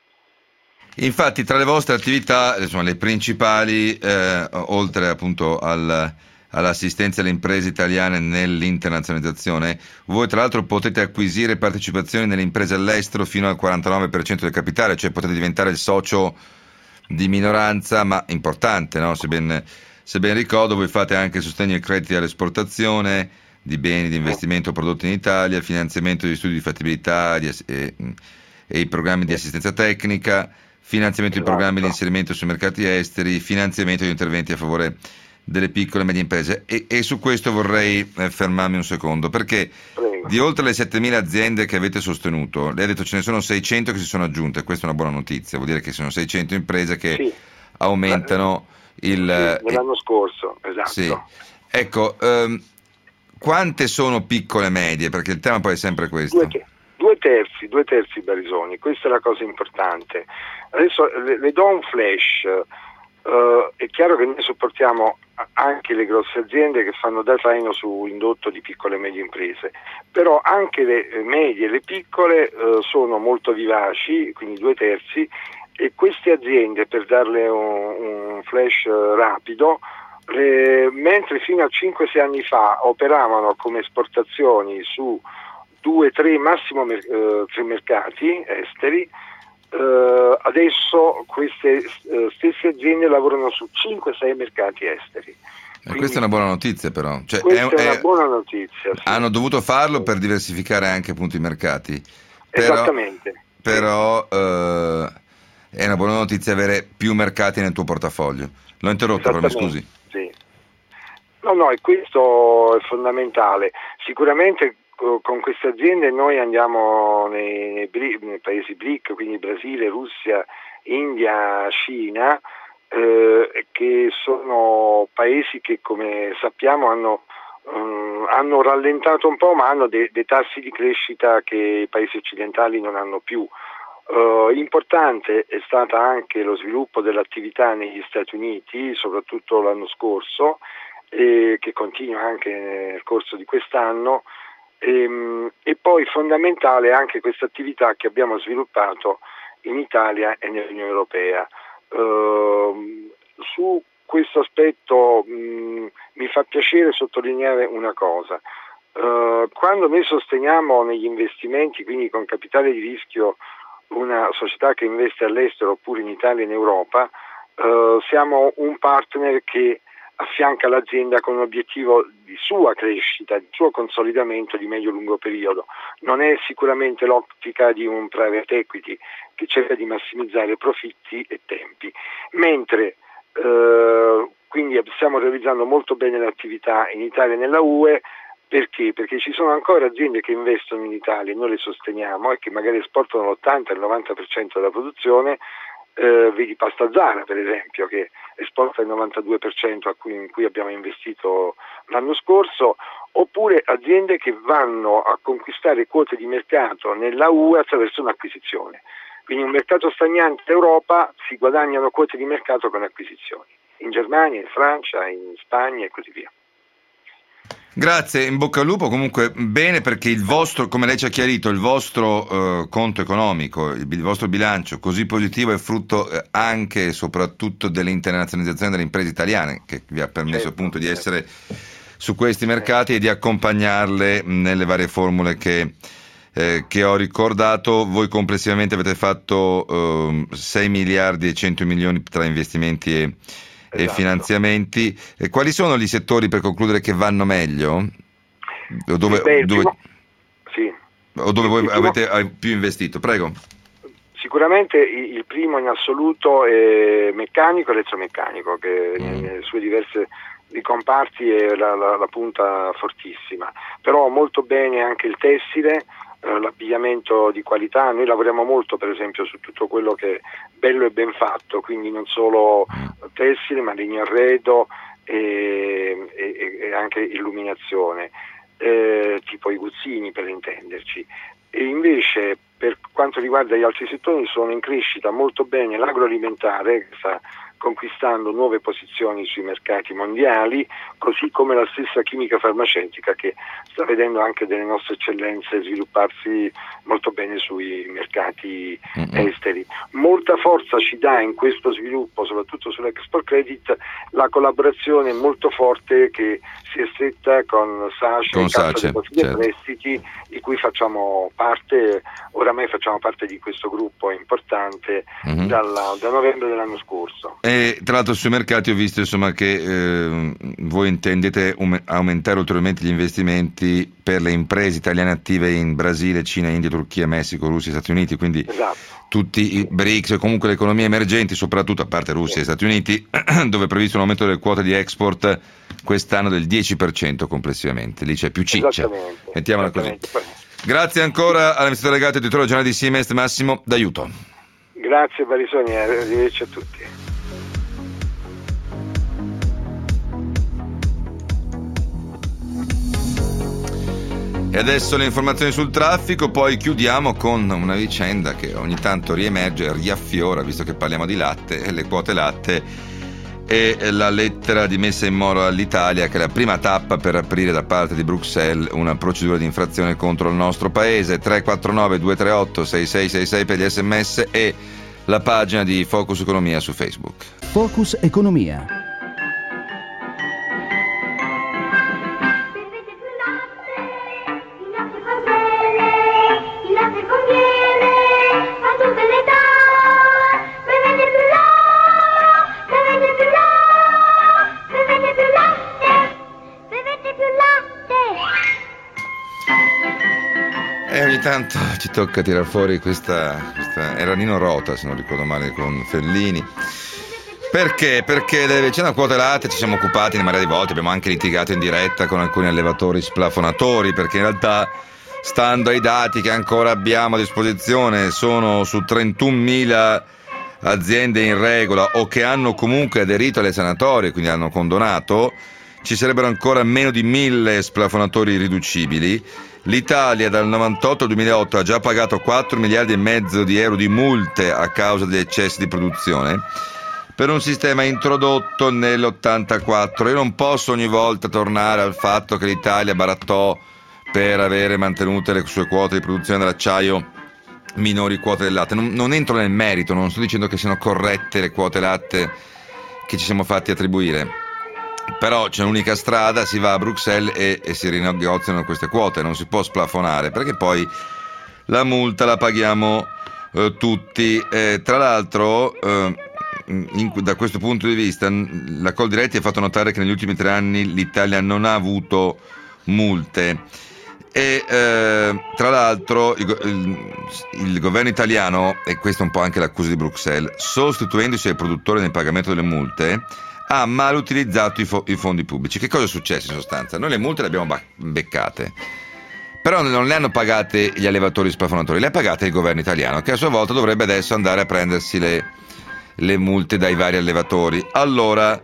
B: Infatti tra le vostre attività, insomma, le principali, eh, oltre appunto al, all'assistenza alle imprese italiane nell'internazionalizzazione, voi tra l'altro potete acquisire partecipazioni nelle imprese all'estero fino al quarantanove per cento del capitale, cioè potete diventare il socio di minoranza, ma importante, no? Se ben Se ben ricordo, voi fate anche sostegno ai crediti all'esportazione di beni di investimento prodotti in Italia, finanziamento di studi di fattibilità di, e, e i programmi di assistenza tecnica, finanziamento di programmi di inserimento sui mercati esteri, finanziamento di interventi a favore delle piccole e medie imprese. E, e su questo vorrei eh, fermarmi un secondo, perché Prego. di oltre le settemila aziende che avete sostenuto, lei ha detto ce ne sono seicento che si sono aggiunte, questa è una buona notizia, vuol dire che sono seicento imprese che sì. aumentano il...
H: Sì, dell'anno scorso, esatto.
B: Sì. Ecco, um, quante sono piccole e medie? Perché il tema poi è sempre questo.
H: Due, te- due terzi, due terzi Barisoni, questa è la cosa importante. Adesso le, le do un flash. Uh, è chiaro che noi supportiamo anche le grosse aziende che fanno da traino su indotto di piccole e medie imprese, però anche le medie e le piccole uh, sono molto vivaci, quindi due terzi, e queste aziende, per darle un, un flash uh, rapido, le, mentre fino a cinque sei anni fa operavano come esportazioni su due tre massimo mer- uh, tre mercati esteri, Uh, adesso queste uh, stesse aziende lavorano su cinque sei mercati esteri.
B: E questa è una buona notizia, però. Cioè,
H: questa è,
B: è
H: una è, buona notizia. Sì.
B: Hanno dovuto farlo per diversificare anche appunto i mercati. Però,
H: Esattamente.
B: Però uh, è una buona notizia avere più mercati nel tuo portafoglio. L'ho interrotto, però mi scusi.
H: Sì. No, no, e questo è fondamentale. Sicuramente con queste aziende noi andiamo nei, nei, nei paesi B R I C, quindi Brasile, Russia, India, Cina, eh, che sono paesi che, come sappiamo, hanno, um, hanno rallentato un po', ma hanno dei de tassi di crescita che i paesi occidentali non hanno più. Uh, importante è stato anche lo sviluppo dell'attività negli Stati Uniti, soprattutto l'anno scorso, e che continua anche nel corso di quest'anno. E, e poi fondamentale anche questa attività che abbiamo sviluppato in Italia e nell'Unione Europea. Uh, su questo aspetto mh, mi fa piacere sottolineare una cosa. Uh, quando noi sosteniamo negli investimenti, quindi con capitale di rischio, una società che investe all'estero oppure in Italia e in Europa, uh, siamo un partner che affianca l'azienda con un obiettivo di sua crescita, di suo consolidamento di medio-lungo periodo. Non è sicuramente l'ottica di un private equity che cerca di massimizzare profitti e tempi, mentre eh, quindi stiamo realizzando molto bene l'attività in Italia e nella U E. Perché? Perché ci sono ancora aziende che investono in Italia e noi le sosteniamo e che magari esportano l'ottanta il novanta per cento della produzione. Eh, vedi Pasta Zara, per esempio, che esporta il novantadue per cento a cui, in cui abbiamo investito l'anno scorso, oppure aziende che vanno a conquistare quote di mercato nella U E attraverso un'acquisizione. Quindi un mercato stagnante in Europa, si guadagnano quote di mercato con acquisizioni, in Germania, in Francia, in Spagna e così via.
B: Grazie, in bocca al lupo. Comunque bene, perché il vostro, come lei ci ha chiarito, il vostro eh, conto economico, il, il vostro bilancio così positivo è frutto eh, anche e soprattutto dell'internazionalizzazione delle imprese italiane, che vi ha permesso
H: certo,
B: appunto
H: certo.
B: di essere su questi mercati e di accompagnarle nelle varie formule che, eh, che ho ricordato. Voi complessivamente avete fatto eh, sei miliardi e cento milioni tra investimenti e e
H: esatto.
B: finanziamenti. E quali sono gli settori, per concludere, che vanno meglio? O dove,
H: sì, beh,
B: dove,
H: primo, sì.
B: o dove voi
H: primo,
B: avete più investito? Prego.
H: Sicuramente il primo in assoluto è meccanico e elettromeccanico, che mm. nelle sue diverse comparti è la, la, la punta fortissima, però molto bene anche il tessile, l'abbigliamento di qualità. Noi lavoriamo molto, per esempio, su tutto quello che è bello e ben fatto, quindi non solo tessile ma legno arredo e, e, e anche illuminazione, eh, tipo i guzzini, per intenderci. E invece per quanto riguarda gli altri settori sono in crescita molto bene l'agroalimentare, che sta conquistando nuove posizioni sui mercati mondiali, così come la stessa chimica farmaceutica, che sta vedendo anche delle nostre eccellenze svilupparsi molto bene sui mercati mm-hmm. esteri. Molta forza ci dà in questo sviluppo, soprattutto sull'export credit, la collaborazione molto forte che si è stretta con SACE,
B: con
H: Cassa
B: SACE,
H: Depositi e
B: certo.
H: Prestiti, di cui facciamo parte. Oramai facciamo parte di questo gruppo importante mm-hmm. dalla, da novembre dell'anno scorso.
B: E tra l'altro sui mercati ho visto insomma che eh, voi intendete um- aumentare ulteriormente gli investimenti per le imprese italiane attive in Brasile, Cina, India, Turchia, Messico, Russia e Stati Uniti, quindi
H: esatto.
B: tutti i B R I C S e comunque le economie emergenti, soprattutto a parte Russia sì. e Stati Uniti, dove è previsto un aumento delle quote di export quest'anno del dieci per cento complessivamente. Lì c'è più ciccia, mettiamola così. Grazie ancora all'amministratore delegato e direttore generale di Simest, Massimo D'Aiuto.
H: Grazie Barisoni, arrivederci a tutti.
B: E adesso le informazioni sul traffico, poi chiudiamo con una vicenda che ogni tanto riemerge, riaffiora, visto che parliamo di latte, e le quote latte e la lettera di messa in mora all'Italia, che è la prima tappa per aprire da parte di Bruxelles una procedura di infrazione contro il nostro paese. Tre quattro nove due tre otto sei sei sei sei per gli sms e la pagina di Focus Economia su Facebook.
A: Focus Economia.
B: E ogni tanto ci tocca tirar fuori questa, questa era Nino Rota, se non ricordo male, con Fellini. Perché? Perché delle vicende a quote latte ci siamo occupati in marea di volte, abbiamo anche litigato in diretta con alcuni allevatori splafonatori, perché in realtà, stando ai dati che ancora abbiamo a disposizione, sono su trentunomila aziende in regola o che hanno comunque aderito alle sanatorie, quindi hanno condonato, ci sarebbero ancora meno di mille splafonatori irriducibili. L'Italia dal novantotto al duemilaotto ha già pagato quattro miliardi e mezzo di euro di multe a causa degli eccessi di produzione per un sistema introdotto nell'ottantaquattro. Io non posso ogni volta tornare al fatto che l'Italia barattò per avere mantenute le sue quote di produzione dell'acciaio minori quote del latte. Non, non entro nel merito, non sto dicendo che siano corrette le quote latte che ci siamo fatti attribuire. Però c'è un'unica strada, si va a Bruxelles e, e si rinegoziano queste quote, non si può splafonare, perché poi la multa la paghiamo eh, tutti. Eh, tra l'altro, eh, in, da questo punto di vista, la Coldiretti ha fatto notare che negli ultimi tre anni l'Italia non ha avuto multe. E eh, tra l'altro il, il, il governo italiano, e questa è un po' anche l'accusa di Bruxelles, sostituendosi ai produttori nel pagamento delle multe, ha mal utilizzato i, fo- i fondi pubblici. Che cosa è successo in sostanza? Noi le multe le abbiamo ba- beccate, però non le hanno pagate gli allevatori splafonatori, le ha pagate il governo italiano, che a sua volta dovrebbe adesso andare a prendersi le, le multe dai vari allevatori. Allora,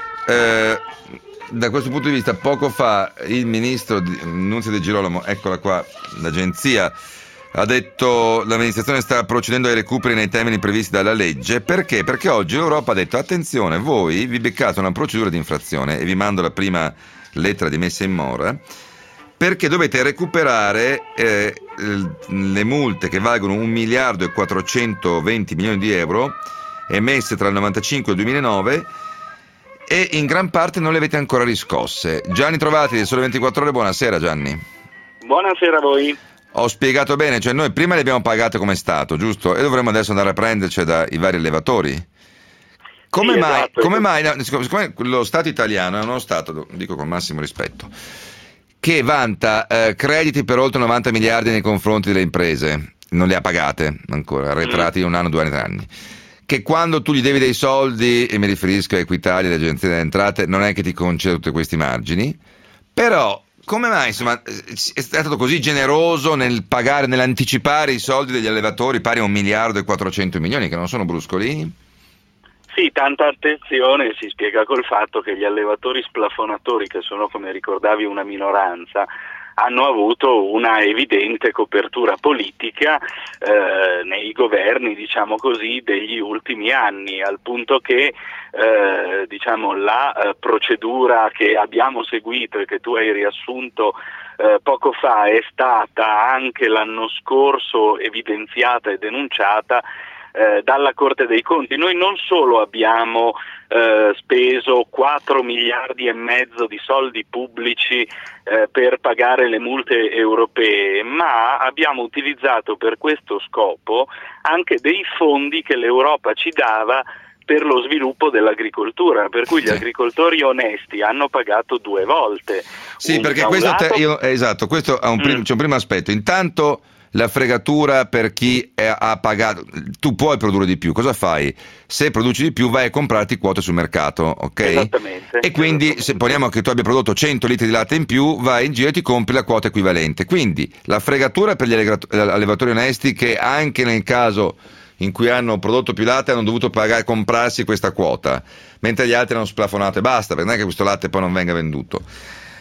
B: eh, da questo punto di vista, poco fa il ministro Nunzio De Girolamo, eccola qua l'agenzia, ha detto l'amministrazione sta procedendo ai recuperi nei termini previsti dalla legge. Perché? Perché oggi l'Europa ha detto attenzione, voi vi beccate una procedura di infrazione, e vi mando la prima lettera di messa in mora, perché dovete recuperare eh, le multe che valgono un miliardo e quattrocentoventi milioni di euro emesse tra il novantacinque e il duemilanove, e in gran parte non le avete ancora riscosse. Gianni Trovati del Sole ventiquattro Ore, buonasera Gianni.
I: Buonasera a voi.
B: Ho spiegato bene, cioè noi prima le abbiamo pagate come Stato, giusto? E dovremmo adesso andare a prenderci dai vari allevatori? Come
I: sì,
B: mai,
I: esatto.
B: come mai no, siccome lo Stato italiano è uno Stato, dico con massimo rispetto, che vanta eh, crediti per oltre novanta miliardi nei confronti delle imprese, non le ha pagate ancora, arretrati di un anno, due anni, tre anni, che quando tu gli devi dei soldi, e mi riferisco a Equitalia e all'Agenzia delle Entrate, non è che ti concede tutti questi margini, però come mai insomma è stato così generoso nel pagare, nell'anticipare i soldi degli allevatori pari a un miliardo e quattrocento milioni, che non sono bruscolini?
I: Sì, tanta attenzione si spiega col fatto che gli allevatori splafonatori, che sono, come ricordavi, una minoranza, hanno avuto una evidente copertura politica eh, nei governi, diciamo così, degli ultimi anni, al punto che eh, diciamo, la eh, procedura che abbiamo seguito e che tu hai riassunto eh, poco fa è stata anche l'anno scorso evidenziata e denunciata Eh, dalla Corte dei Conti. Noi non solo abbiamo eh, speso quattro miliardi e mezzo di soldi pubblici eh, per pagare le multe europee, ma abbiamo utilizzato per questo scopo anche dei fondi che l'Europa ci dava per lo sviluppo dell'agricoltura, per cui gli sì. agricoltori onesti hanno pagato due volte.
B: Sì,
I: un,
B: perché questo
I: lato...
B: te, io, esatto, questo ha un prim- mm. c'è un primo aspetto. Intanto la fregatura per chi è, ha pagato, tu puoi produrre di più, cosa fai? Se produci di più vai a comprarti quote sul mercato, ok?
I: Esattamente.
B: E quindi esattamente. Se poniamo che tu abbia prodotto cento litri di latte in più, vai in giro e ti compri la quota equivalente. Quindi la fregatura per gli allevatori onesti, che anche nel caso in cui hanno prodotto più latte hanno dovuto pagare, comprarsi questa quota, mentre gli altri hanno splafonato e basta, perché non è che questo latte poi non venga venduto.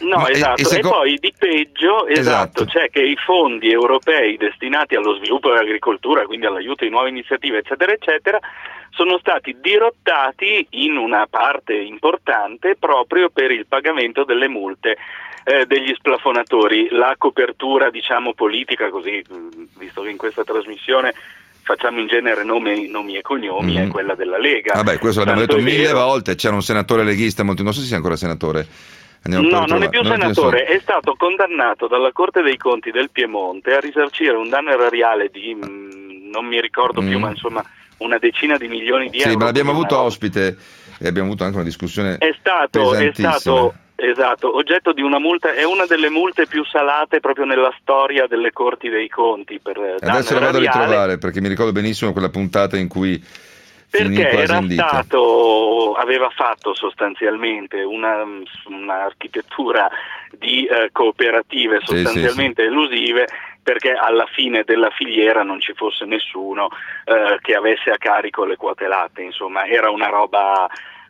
I: No,
B: Ma-
I: esatto,
B: e-
I: e,
B: e seco-
I: poi di peggio, esatto,
B: Esatto.
I: c'è che i fondi europei destinati allo sviluppo dell'agricoltura, quindi all'aiuto di nuove iniziative, eccetera, eccetera, sono stati dirottati in una parte importante proprio per il pagamento delle multe eh, degli splafonatori. La copertura, diciamo, politica, così, mh, visto che in questa trasmissione facciamo in genere nomi, nomi e cognomi,
B: Mhm.
I: è quella della Lega.
B: Vabbè, questo l'abbiamo
I: Tanto
B: detto
I: è
B: mille
I: vero-
B: volte, c'era un senatore leghista, molto, non so se sia ancora senatore. Andiamo per
I: No, non è più
B: ritrovare. Non
I: senatore, è stato condannato dalla Corte dei Conti del Piemonte a risarcire un danno erariale di, mh, non mi ricordo più,
B: Mm.
I: ma insomma una decina di milioni di
B: Sì,
I: euro.
B: ma l'abbiamo
I: Quindi
B: avuto
I: una roba.
B: ospite e abbiamo avuto anche una discussione
I: È stato, è
B: pesantissima.
I: stato esatto, oggetto di una multa, è una delle multe più salate proprio nella storia delle Corti dei Conti per eh, danno
B: Adesso lo vado a
I: erariale.
B: ritrovare perché mi ricordo benissimo quella puntata in cui finì
I: Perché
B: quasi
I: era
B: in lite.
I: stato, aveva fatto sostanzialmente una, un'architettura di eh, cooperative
B: Sì,
I: sostanzialmente elusive, perché alla fine della filiera non ci fosse nessuno eh, che avesse a carico le quote latte, insomma era una roba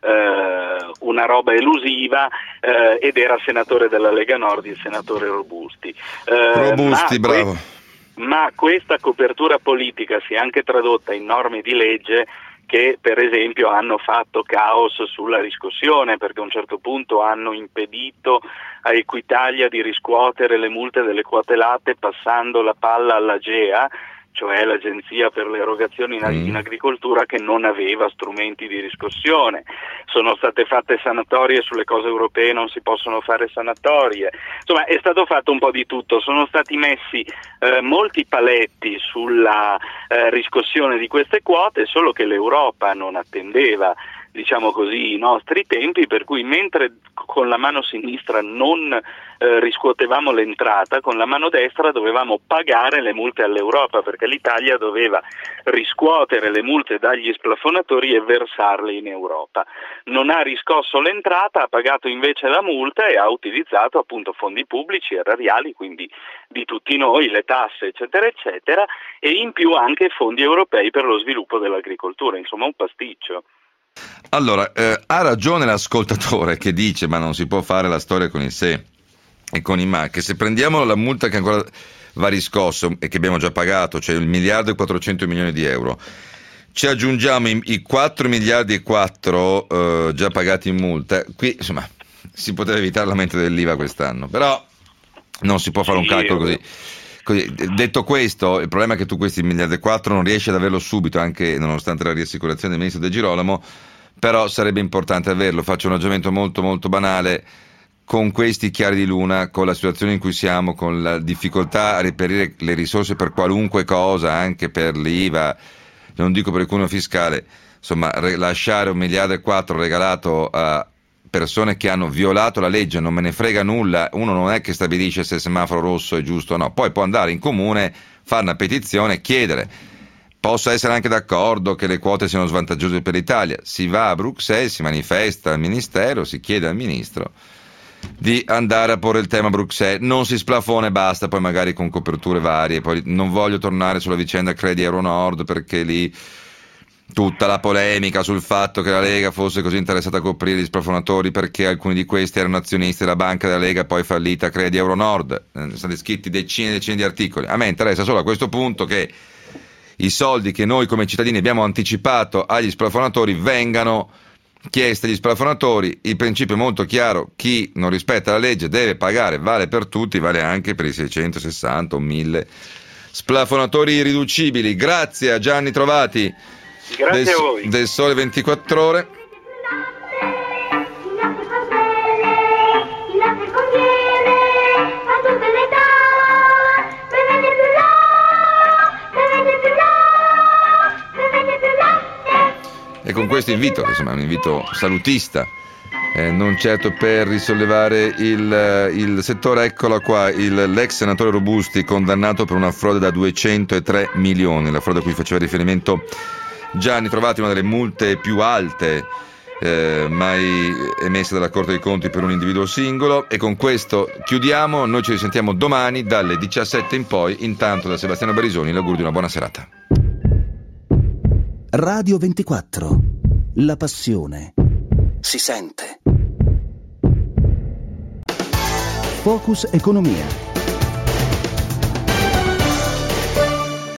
I: eh, una roba elusiva eh, ed era senatore della Lega Nord il senatore Robusti. Eh,
B: Robusti,
I: ma
B: bravo.
I: que- ma questa copertura politica si è anche tradotta in norme di legge che per esempio hanno fatto caos sulla riscossione, perché a un certo punto hanno impedito a Equitalia di riscuotere le multe delle quote latte passando la palla all'Agea, cioè l'Agenzia per le erogazioni in,
B: Mm.
I: in agricoltura, che non aveva strumenti di riscossione. Sono state fatte sanatorie sulle cose europee, non si possono fare sanatorie. Insomma, è stato fatto un po' di tutto. Sono stati messi eh, molti paletti sulla eh, riscossione di queste quote, solo che l'Europa non attendeva, diciamo così, i nostri tempi, per cui mentre con la mano sinistra non eh, riscuotevamo l'entrata, con la mano destra dovevamo pagare le multe all'Europa, perché l'Italia doveva riscuotere le multe dagli splafonatori e versarle in Europa. Non ha riscosso l'entrata, ha pagato invece la multa e ha utilizzato appunto fondi pubblici, erariali, quindi di tutti noi, le tasse, eccetera, eccetera, e in più anche fondi europei per lo sviluppo dell'agricoltura, insomma un pasticcio.
B: Allora, eh, ha ragione l'ascoltatore che dice ma non si può fare la storia con il se e con i ma, che se prendiamo la multa che ancora va riscosso e che abbiamo già pagato, cioè il miliardo e quattrocento milioni di euro, ci aggiungiamo i, i quattro miliardi e quattro eh, già pagati in multa, qui insomma si poteva evitare l'aumento dell'I V A quest'anno, però non si può fare un
I: Sì,
B: calcolo
I: io-
B: così. Così, detto questo, il problema è che tu questi miliardi e quattro non riesci ad averlo subito, anche nonostante la riassicurazione del ministro De Girolamo, però sarebbe importante averlo. Faccio un ragionamento molto molto banale: con questi chiari di luna, con la situazione in cui siamo, con la difficoltà a reperire le risorse per qualunque cosa, anche per l'I V A, non dico per il cuneo fiscale, insomma, re- lasciare un miliardo e quattro regalato a persone che hanno violato la legge, non me ne frega nulla, uno non è che stabilisce se il semaforo rosso è giusto o no, poi può andare in comune, fare una petizione, chiedere. Posso essere anche d'accordo che le quote siano svantaggiose per l'Italia, si va a Bruxelles, si manifesta al Ministero, si chiede al Ministro di andare a porre il tema a Bruxelles, non si splafona e basta, poi magari con coperture varie. Poi non voglio tornare sulla vicenda Credi Euronord, perché lì tutta la polemica sul fatto che la Lega fosse così interessata a coprire gli splafonatori perché alcuni di questi erano azionisti della banca della Lega, poi fallita Credi Euronord, eh, sono stati scritti decine e decine di articoli. A me interessa solo a questo punto che i soldi che noi come cittadini abbiamo anticipato agli splafonatori vengano chiesti agli splafonatori. Il principio è molto chiaro: chi non rispetta la legge deve pagare, vale per tutti, vale anche per i seicentosessanta o mille splafonatori irriducibili. Grazie a Gianni Trovati
I: Grazie
B: del,
I: a voi.
B: del Sole ventiquattro Ore. E con questo invito, che insomma è un invito salutista, eh, non certo per risollevare il, il settore, eccola qua, il, l'ex senatore Robusti condannato per una frode da duecentotre milioni, la frode a cui faceva riferimento Gianni Trovati, una delle multe più alte eh, mai emesse dalla Corte dei Conti per un individuo singolo. E con questo chiudiamo, noi ci risentiamo domani dalle diciassette in poi. Intanto da Sebastiano Barisoni l'augurio di una buona serata.
A: Radio ventiquattro. La passione si sente. Focus Economia.